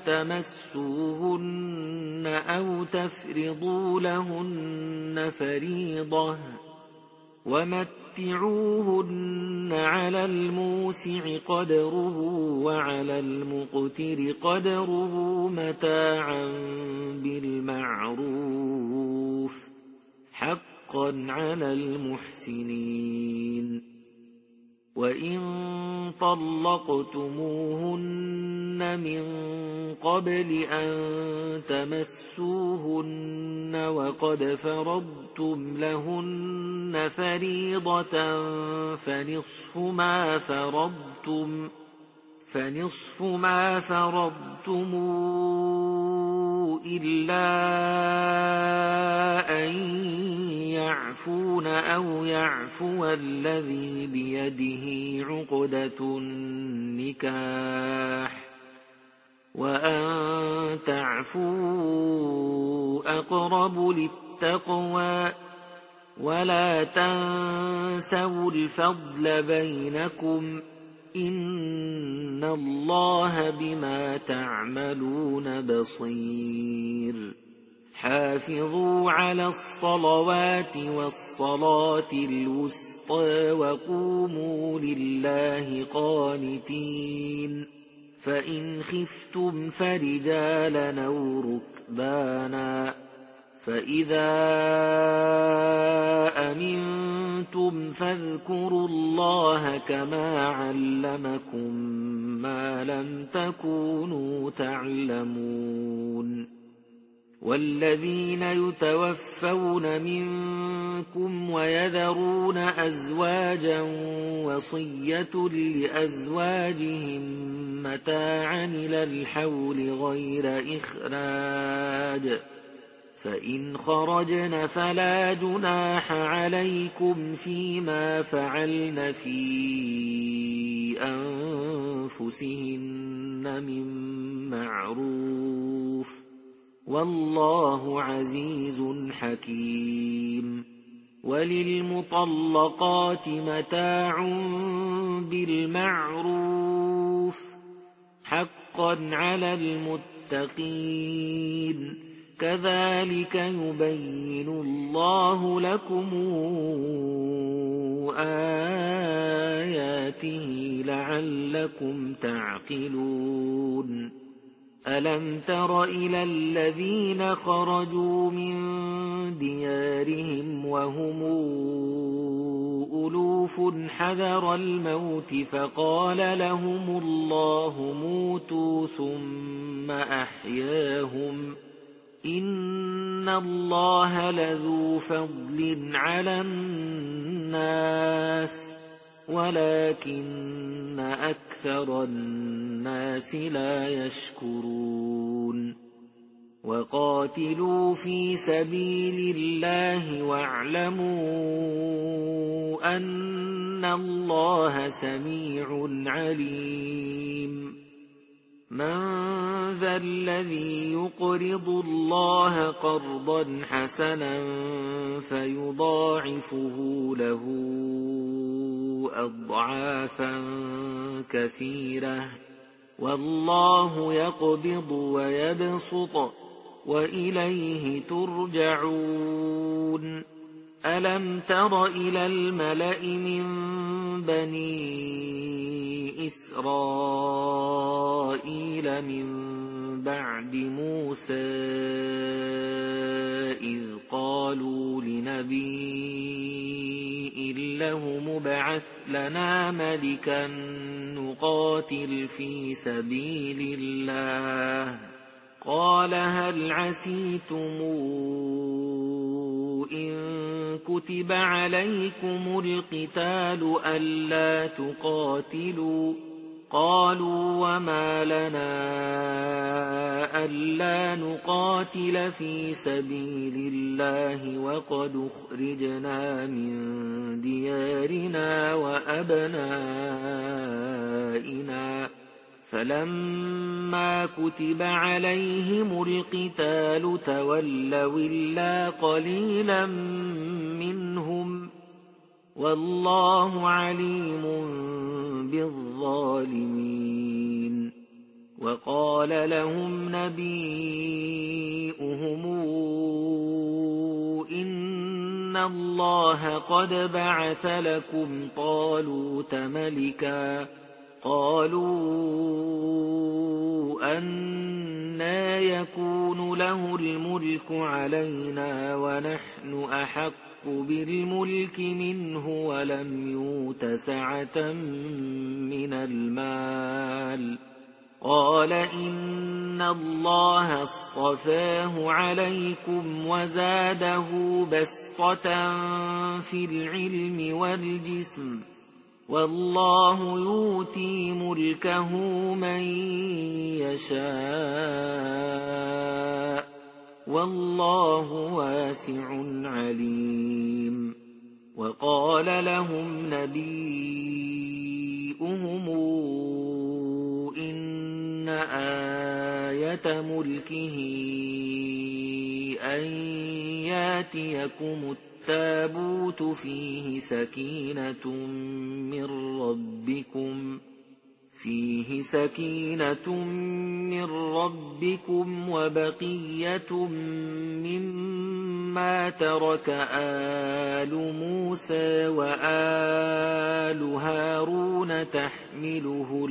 تمسوهن أو تفرضوا لهن فريضة، ومتعوهن على الموسع قدره وعلى المقتر قدره متاعا بالمعروف حقا على المحسنين. وإن طلقتموهن من قبل أن تمسوهن وقد فرضتم لهن فريضة فنصف ما فرضتم فنصف ما فرضتم إلا أن يعفون أو يعفو الذي بيده عقدة النكاح وأن تعفوا أقرب للتقوى ولا تنسوا الفضل بينكم إن الله بما تعملون بصير. حافظوا على الصلوات والصلاة الوسطى وقوموا لله قانتين. فإن خفتم فرجالا أو ركبانا فإذا أمنتم فاذكروا الله كما علمكم ما لم تكونوا تعلمون. والذين يتوفون منكم ويذرون أزواجا وصية لأزواجهم متاعا إلى الحول غير إخراج فإن خرجن فلا جناح عليكم فيما فعلن في أنفسهن من معروف والله عزيز حكيم. وللمطلقات متاع بالمعروف حقا على المتقين كذلك يبين الله لكم آياته لعلكم تعقلون. ألم تر إلى الذين خرجوا من ديارهم وهم ألوف حذر الموت فقال لهم الله موتوا ثم أحياهم إن الله لذو فضل على الناس ولكن أكثر الناس لا يشكرون. وقاتلوا في سبيل الله واعلموا أن الله سميع عليم. من ذا الذي يقرض الله قرضا حسنا فيضاعفه له أضعافا كثيرة والله يقبض ويبسط وإليه ترجعون. ألم تر إلى الملأ من بني إسرائيل من بعد موسى إذ قالوا لنبي له مبعث لنا ملكا نقاتل في سبيل الله قال هل عسيتم إن كتب عليكم القتال ألا تقاتلوا قالوا وما لنا ألا نقاتل في سبيل الله وقد أخرجنا من ديارنا وأبنائنا فلما كتب عليهم القتال تولوا إلا قليلا منهم والله عليم بالظالمين. وقال لهم نبيئهم إن اللَّهَ قَدْ بَعَثَ لَكُمْ طَالُوتَ مَلِكًا قَالُوا أَنَّىٰ يَكُونُ لَهُ الْمُلْكُ عَلَيْنَا وَنَحْنُ أَحَقُّ بِالْمُلْكِ مِنْهُ وَلَمْ يُؤْتَ سَعَةً مِّنَ الْمَالِ قَالَ إِنَّ اللَّهَ اصْطَفَاهُ عَلَيْكُمْ وَزَادَهُ بَسْطَةً فِي الْعِلْمِ وَالْجِسْمِ وَاللَّهُ يُؤْتِي مُلْكَهُ مَن يَشَاءُ وَاللَّهُ وَاسِعٌ عَلِيمٌ وَقَالَ لَهُمْ نَبِيُّهُمْ إِنَّ آيَةَ مُلْكِهِ أَن يَأْتِيَكُمُ التَّابُوتُ فِيهِ سَكِينَةٌ مِّن رَّبِّكُمْ فيه سكينة من ربكم وبقية مما ترك آل موسى وآل هارون تحمله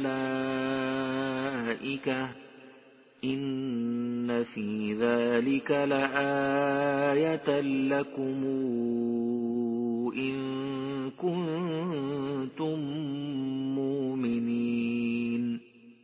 الملائكة إن في ذلك لآية لكم إن كنتم مؤمنين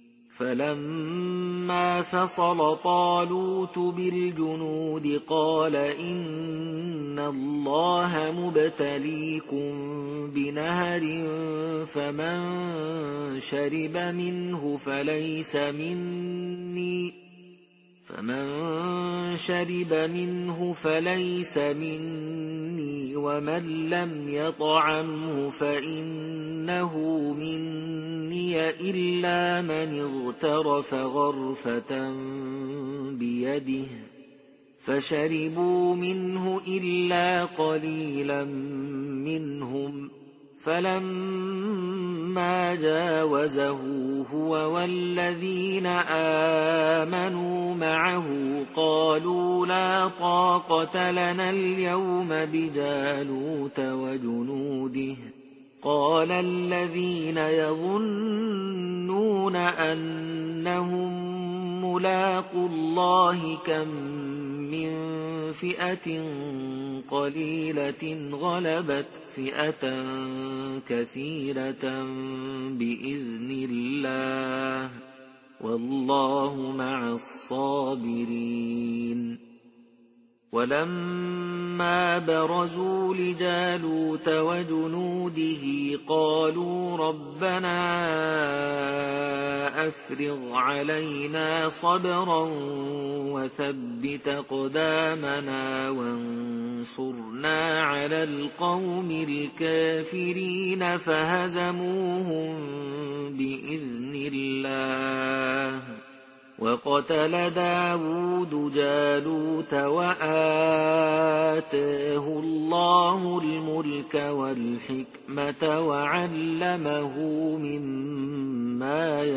فلما فصل طالوت بالجنود قال إن الله مبتليكم بنهر فمن شرب منه فليس مني فمن شرب منه فليس مني ومن لم يطعمه فإنه مني إلا من اغترف غرفة بيده فشربوا منه إلا قليلا منهم فلما جاوزه هو والذين آمنوا معه قالوا لا طاقة لنا اليوم بجالوت وجنوده قال الذين يظنون أنهم ملاقو الله كم من فئة قليلة غلبت فئة كثيرة بإذن الله والله مع الصابرين ولما برزوا لجالوت وجنوده قالوا ربنا أفرغ علينا صبرا وثبت أقدامنا وانصرنا على القوم الكافرين فهزموهم بإذن الله وقتل داود جالوت وآتاه الله الملك والحكمة وعلمه مما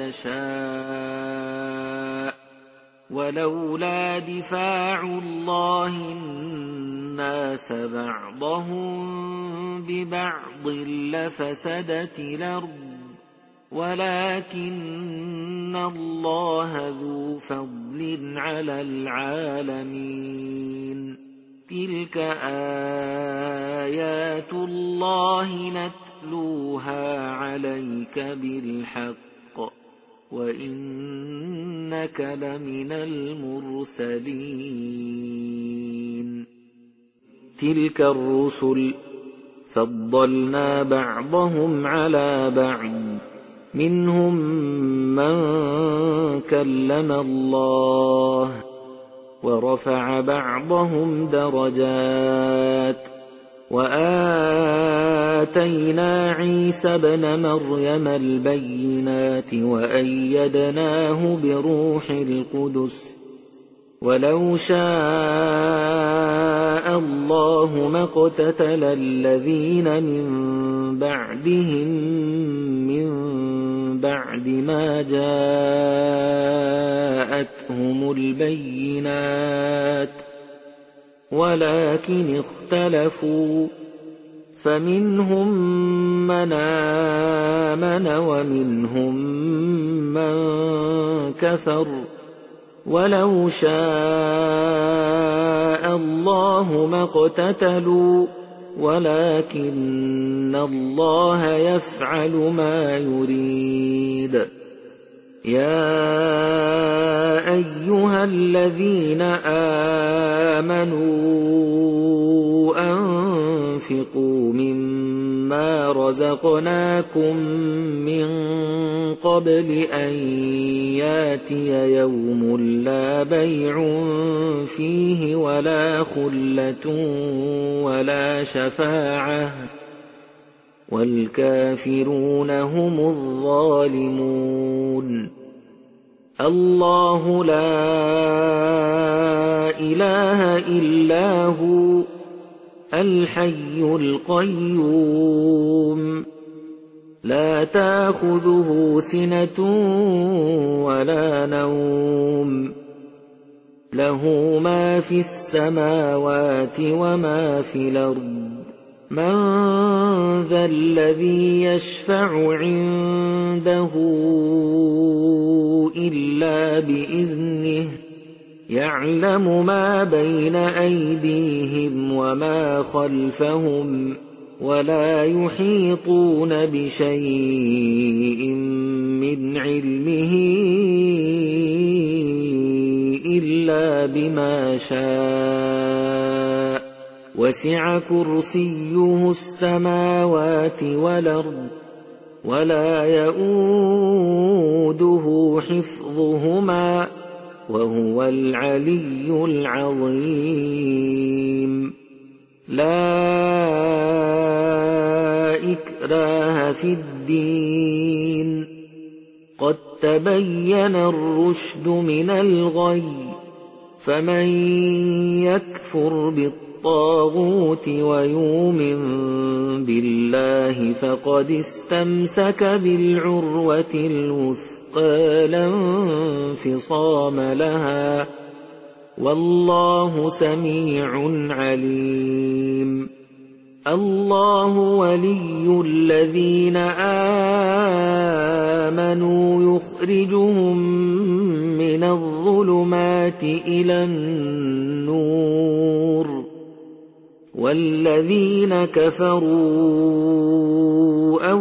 يشاء ولولا دفاع الله الناس بعضهم ببعض لفسدت الأرض ولكن الله ذو فضل على العالمين تلك آيات الله نتلوها عليك بالحق وإنك لمن المرسلين تلك الرسل فضلنا بعضهم على بعض منهم من كلم الله ورفع بعضهم درجات وآتينا عيسى ابن مريم البينات وأيدناه بروح القدس ولو شاء الله ما اقتتل الذين من بعدهم من بعد ما جاءتهم البينات ولكن اختلفوا فمنهم من آمن ومنهم من كفر ولو شاء الله ما اقتتلوا ولكن الله يفعل ما يريد. يا أيها الذين آمنوا أنفقوا مما رزقناكم من قبل أن ياتي يوم لا بيع فيه ولا خلة ولا شفاعة والكافرون هم الظالمون. الله لا إله إلا هو الحي القيوم لا تأخذه سنة ولا نوم له ما في السماوات وما في الأرض. من ذا الذي يشفع عنده إلا بإذنه يعلم ما بين أيديهم وما خلفهم ولا يحيطون بشيء من علمه إلا بما شاء وسع كرسيه السماوات والأرض ولا يؤوده حفظهما وهو العلي العظيم. لا إكراه في الدين قد تبين الرشد من الغي فمن يكفر بالطاغوت ويؤمن بالله فقد استمسك بالعروة الوثقى لا انفصام لها والله سميع عليم. الله ولي الذين آمنوا يخرجهم من الظلمات إلى النور والذين كفروا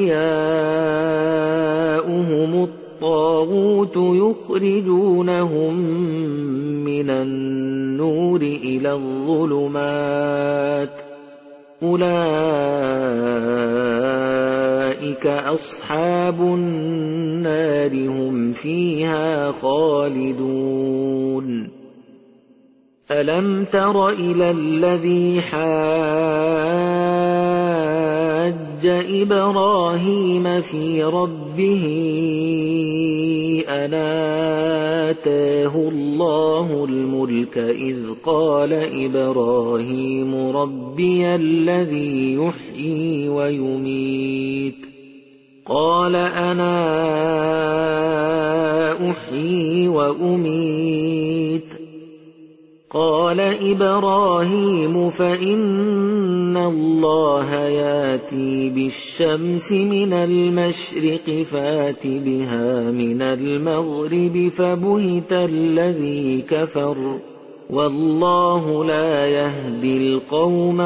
أولياؤهم الطاغوت يخرجونهم من النور إلى الظلمات أولئك أصحاب النار هم فيها خالدون. ألم تر إلى الذي حاج إبراهيم في ربه أن آتاه الله الملك إذ قال إبراهيم ربي الذي يحيي ويميت قال أنا أحيي وأميت قال إبراهيم فإن الله ياتي بالشمس من المشرق فات بها من المغرب فبهت الذي كفر والله لا يهدي القوم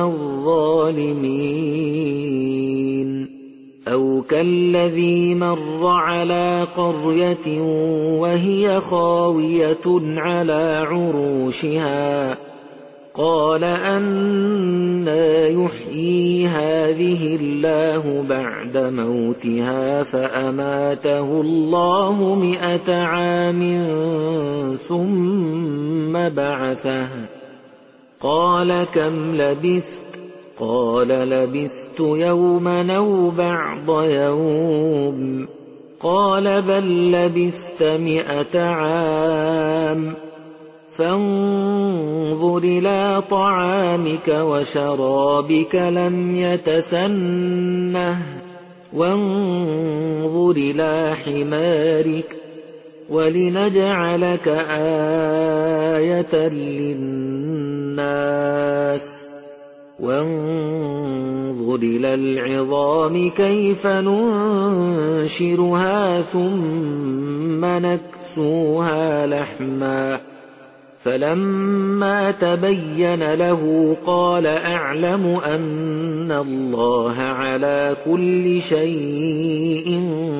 الظالمين. أو كالذي مر على قرية وهي خاوية على عروشها قال أنى يحيي هذه الله بعد موتها فأماته الله مئة عام ثم بعثه قال كم لبثت قال لبثت يوما أو بعض يوم قال بل لبثت مئة عام فانظر إلى طعامك وشرابك لم يتسنه وانظر إلى حمارك ولنجعلك آية للناس الناس وانظر إلى العظام كيف ننشرها ثم نكسوها لحما فلما تبين له قال أعلم أن الله على كل شيء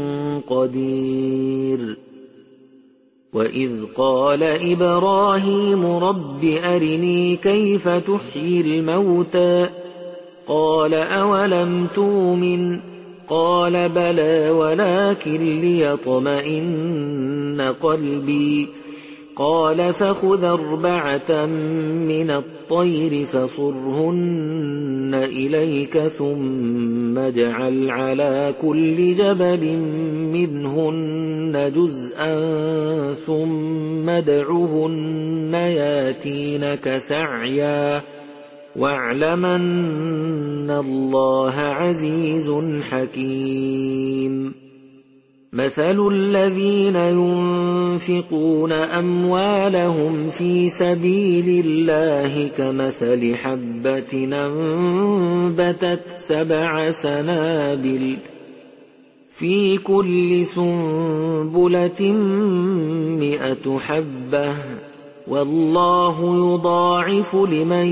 قدير. وإذ قال إبراهيم رب أرني كيف تحيي الموتى قال أولم تؤمن قال بلى ولكن ليطمئن قلبي قال فخذ أربعة من الطير فصرهن إليك ثم اجعل على كل جبل منهن جزءا ثم ادعهن ياتينك سعيا واعلم أن الله عزيز حكيم. مثل الذين ينفقون أموالهم في سبيل الله كمثل حبة أنبتت سبع سنابل في كل سنبلة مئة حبة والله يضاعف لمن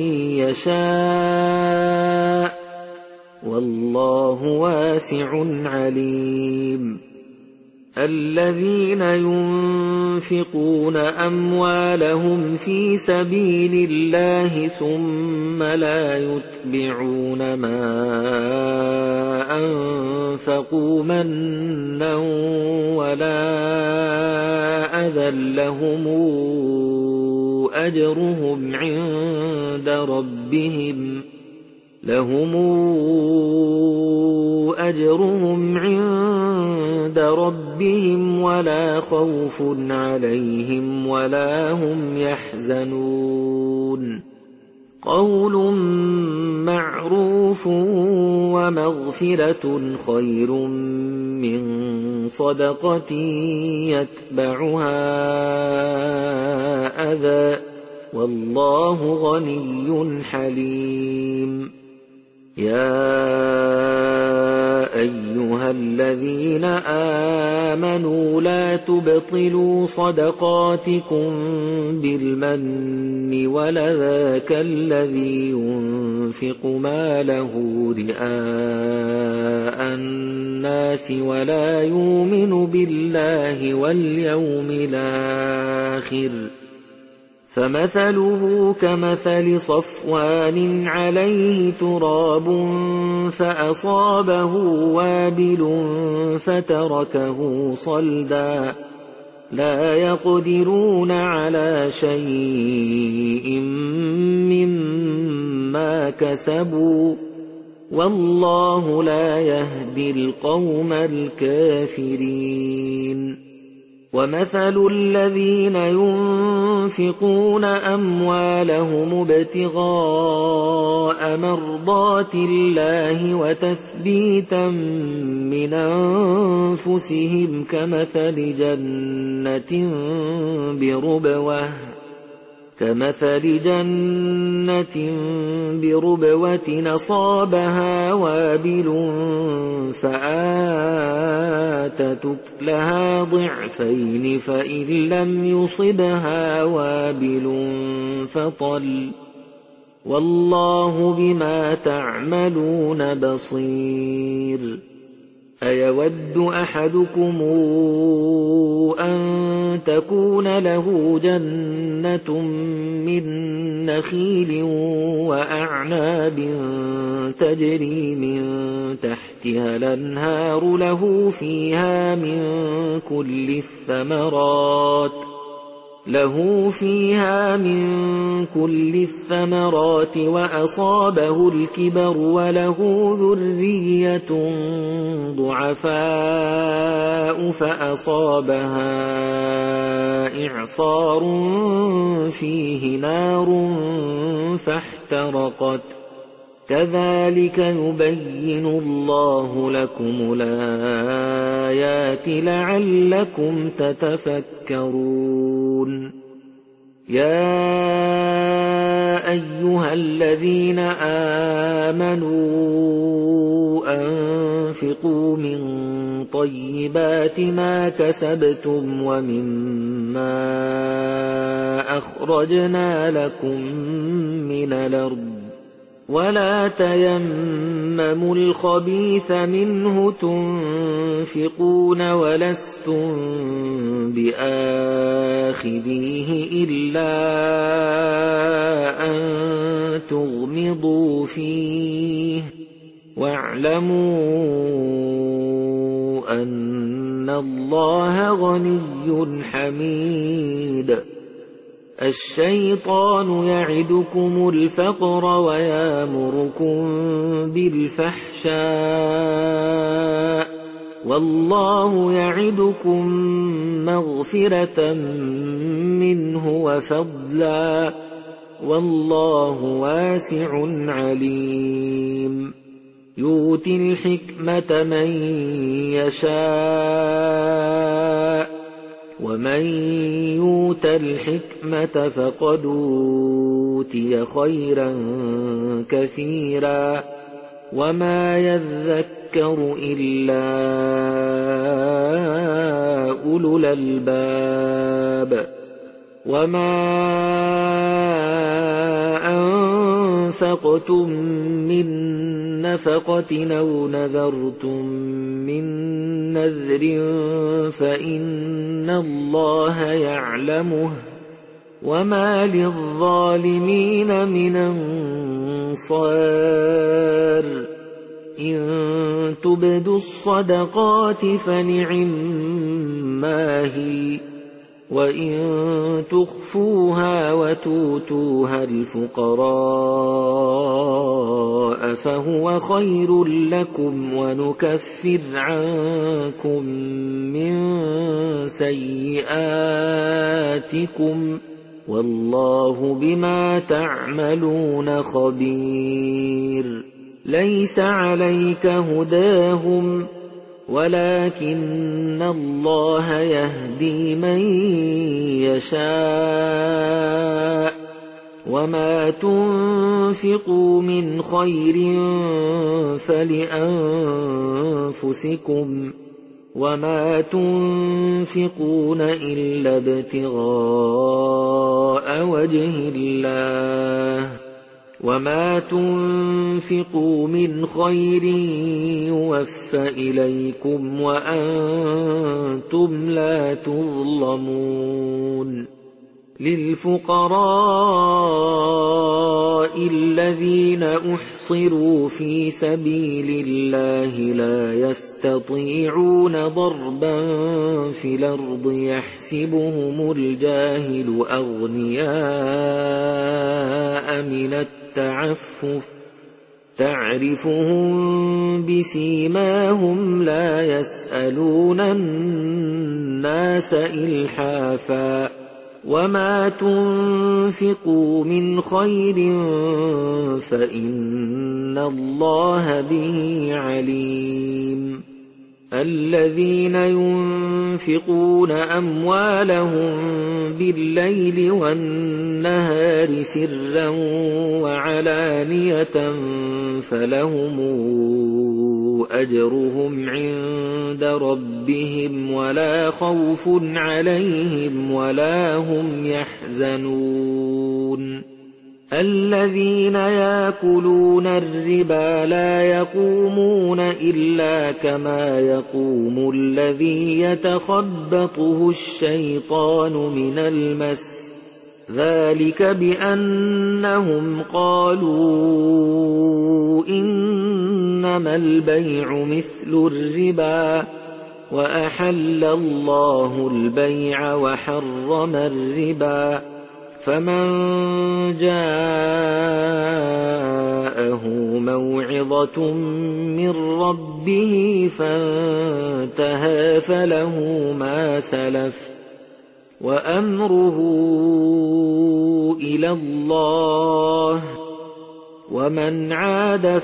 يشاء والله واسع عليم. الذين ينفقون أموالهم في سبيل الله ثم لا يتبعون ما أنفقوا منا ولا أذى لهم أجرهم عند ربهم لهم أجرهم عند ربهم ولا خوف عليهم ولا هم يحزنون. قول معروف ومغفرة خير من صدقة يتبعها أذى والله غني حليم. يا أيها الذين آمنوا لا تبطلوا صدقاتكم بالمن والأذى كالذي ينفق ماله رئاء الناس ولا يؤمن بالله واليوم الآخر فمثله كمثل صفوان عليه تراب فأصابه وابل فتركه صلدا لا يقدرون على شيء مما كسبوا والله لا يهدي القوم الكافرين. ومثل الذين ينفقون أموالهم ابتغاء مرضات الله وتثبيتا من أنفسهم كمثل جنة بربوة كمثل جنة بربوة أصابها وابل فآتت أكلها ضعفين فإن لم يصبها وابل فطل والله بما تعملون بصير. أيود أحدكم أن تكون له جنة من نخيل وأعناب تجري من تحتها الأنهار له فيها من كل الثمرات له فيها من كل الثمرات وأصابه الكبر وله ذرية ضعفاء فأصابها إعصار فيه نار فاحترقت كذلك يبين الله لكم الآيات لعلكم تتفكرون. يا أيها الذين آمنوا أنفقوا من طيبات ما كسبتم ومما أخرجنا لكم من الأرض ولا تيمموا الخبيث منه تنفقون ولستم بآخذيه إلا أن تغمضوا فيه واعلموا أن الله غني حميد. الشيطان يعدكم الفقر ويامركم بالفحشاء والله يعدكم مغفرة منه وفضلا والله واسع عليم. يؤتي الحكمة من يشاء ومن يؤت الحكمة فقد أوتي خيرا كثيرا وما يذكر إلا أولو الألباب. وما أنفقتم من نفقة أو نذرتم من نذر فإن الله يعلمه وما للظالمين من أنصار. إن تبدوا الصدقات فنعما هي وإن تخفوها وتؤتوها الفقراء فهو خير لكم ونكفر عنكم من سيئاتكم والله بما تعملون خبير. ليس عليك هداهم ولكن الله يهدي من يشاء وما تنفقوا من خير فلأنفسكم وما تنفقون إلا ابتغاء وجه الله وما تنفقوا من خير يوفى إليكم وأنتم لا تظلمون. للفقراء الذين أحصروا في سبيل الله لا يستطيعون ضربا في الأرض يحسبهم الجاهل أغنياء من التعفف تعرفهم بسيماهم لا يسألون الناس إلحافا وما تنفقوا من خير فإن الله به عليم. الذين ينفقون أموالهم بالليل والنهار سرا وعلانية فلهم أجرهم عند ربهم ولا خوف عليهم ولا هم يحزنون. الذين يأكلون الربا لا يقومون إلا كما يقوم الذي يتخبطه الشيطان من المس ذلك بأنهم قالوا إنما البيع مثل الربا وأحل الله البيع وحرم الربا. فمن جاءه موعظة من ربه فانتهى فله ما سلف وأمره إلى الله ومن عاد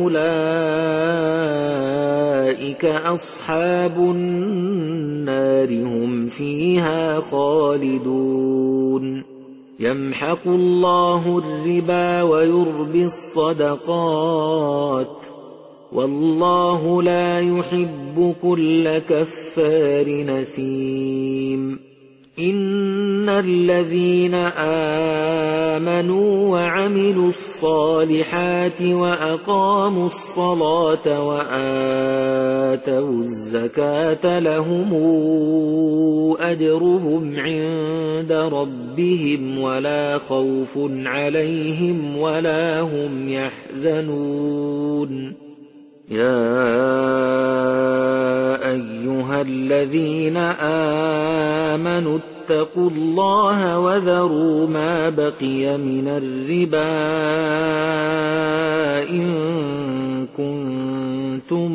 فأولئك أصحاب النار هم فيها خالدون. يمحق الله الربا ويربي الصدقات والله لا يحب كل كفار نثيم إن الذين آمنوا وعملوا الصالحات وأقاموا الصلاة وآتوا الزكاة لهم أجرهم عند ربهم ولا خوف عليهم ولا هم يحزنون يا أيها الذين آمنوا اتقوا الله وذروا ما بقي من الربا إن كنتم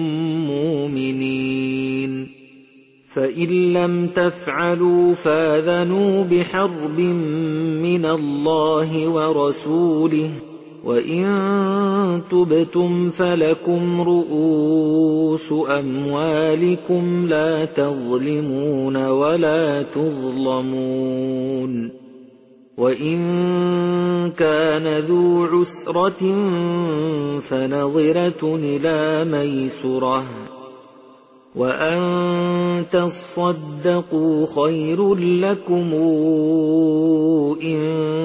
مؤمنين فإن لم تفعلوا فآذنوا بحرب من الله ورسوله وإن تبتم فلكم رؤوس أموالكم لا تظلمون ولا تظلمون وإن كان ذو عسرة فنظرة إلى ميسرة وأن تصدقوا خير لكم إن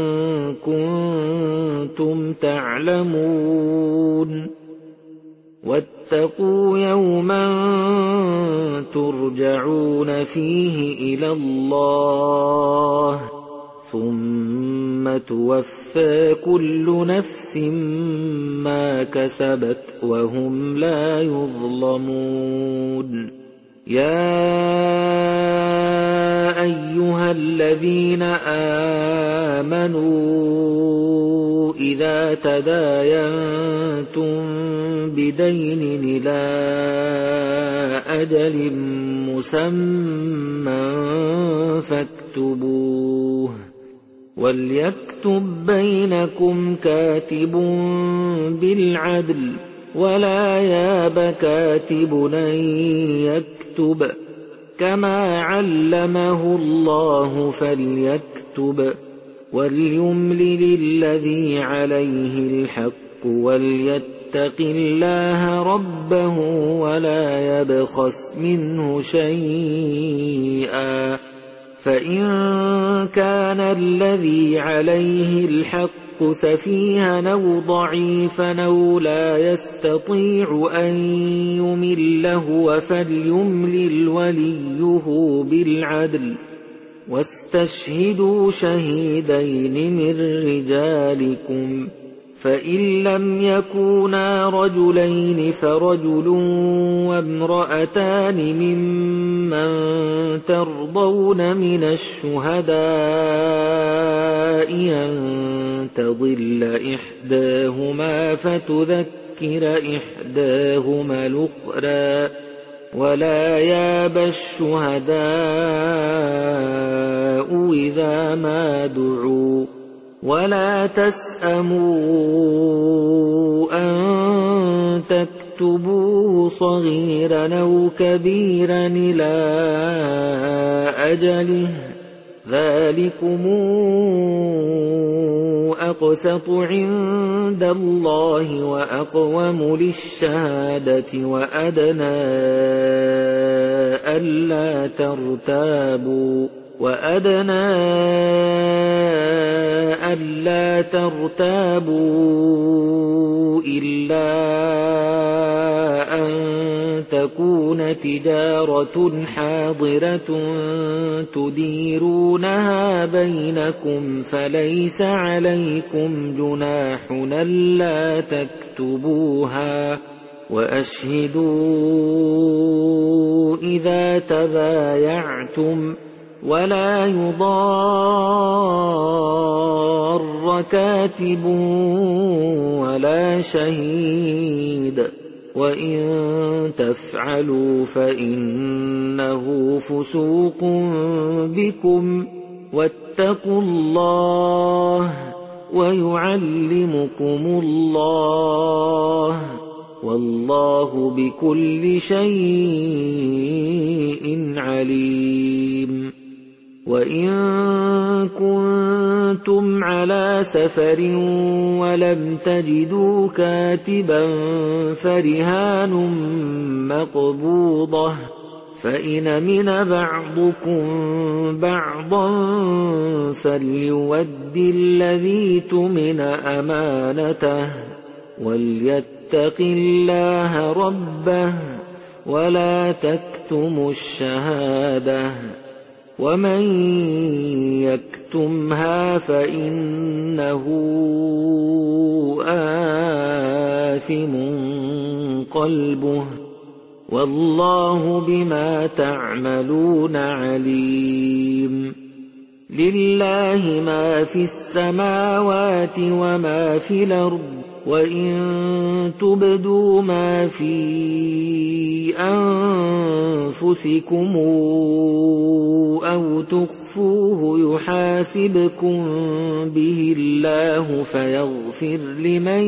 كنتم تعلمون واتقوا يوما ترجعون فيه إلى الله ثم توفى كل نفس ما كسبت وهم لا يظلمون يا أيها الذين آمنوا إذا تداينتم بدين إلى أجل مسمى فاكتبوه وليكتب بينكم كاتب بالعدل ولا ياب كاتب أن يكتب كما علمه الله فليكتب وليملل الذي عليه الحق وليتق الله ربه ولا يبخس منه شيئا فإن كان الذي عليه الحق سفيها أو ضعيفا أو لا يستطيع أن يمل هو فليملل وليه بالعدل واستشهدوا شهيدين من رجالكم فإن لم يكونا رجلين فرجل وامرأتان ممن ترضون من الشهداء أن تضل إحداهما فتذكر إحداهما الأخرى ولا ياب الشهداء إذا ما دعوا ولا تسأموا أن تكتبوه صغيرا أو كبيرا إلى أجله ذلكم أقسط عند الله وأقوم للشهادة وأدنى ألا ترتابوا وأدنى ألا ترتابوا إلا أن تكون تجارة حاضرة تديرونها بينكم فليس عليكم جناح ألا تكتبوها وأشهدوا إذا تبايعتم ولا يضار كاتب ولا شهيد وإن تفعلوا فإنه فسوق بكم واتقوا الله ويعلمكم الله والله بكل شيء عليم وإن كنتم على سفر ولم تجدوا كاتبا فرهان مقبوضة فإن أمن بعضكم بعضا فليؤد الذي اؤتمن أمانته وليتق الله ربه ولا تكتموا الشهادة ومن يكتمها فإنه آثم قلبه والله بما تعملون عليم. لله ما في السماوات وما في الأرض وإن تبدوا ما في أنفسكم أو تخفوه يحاسبكم به الله فيغفر لمن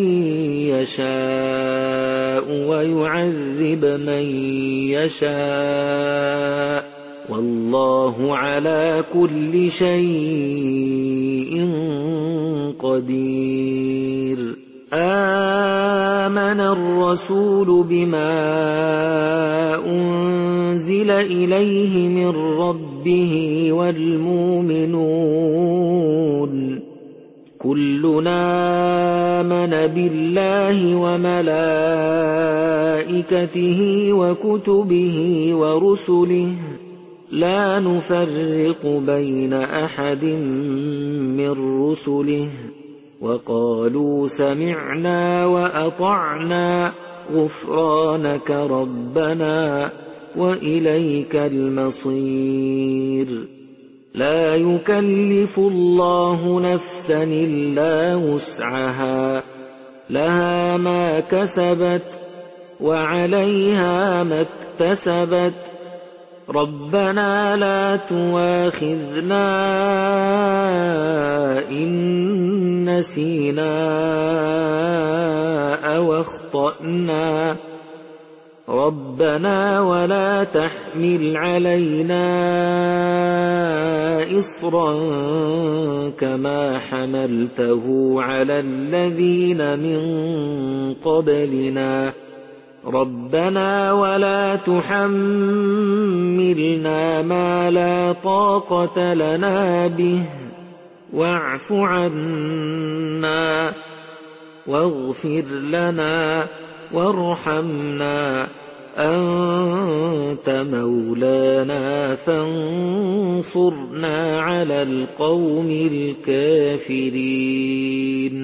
يشاء ويعذب من يشاء والله على كل شيء قدير. آمن الرسول بما أنزل إليه من ربه والمؤمنون كلنا آمن بالله وملائكته وكتبه ورسله لا نفرق بين أحد من رسله وقالوا سمعنا وأطعنا غفرانك ربنا وإليك المصير. لا يكلف الله نفسا إلا وسعها لها ما كسبت وعليها ما اكتسبت ربنا لا تؤاخذنا إن نسينا أو أخطأنا ربنا ولا تحمل علينا إصرا كما حملته على الذين من قبلنا ربنا ولا تحملنا ما لا طاقة لنا به واعف عنا واغفر لنا وارحمنا أنت مولانا فانصرنا على القوم الكافرين.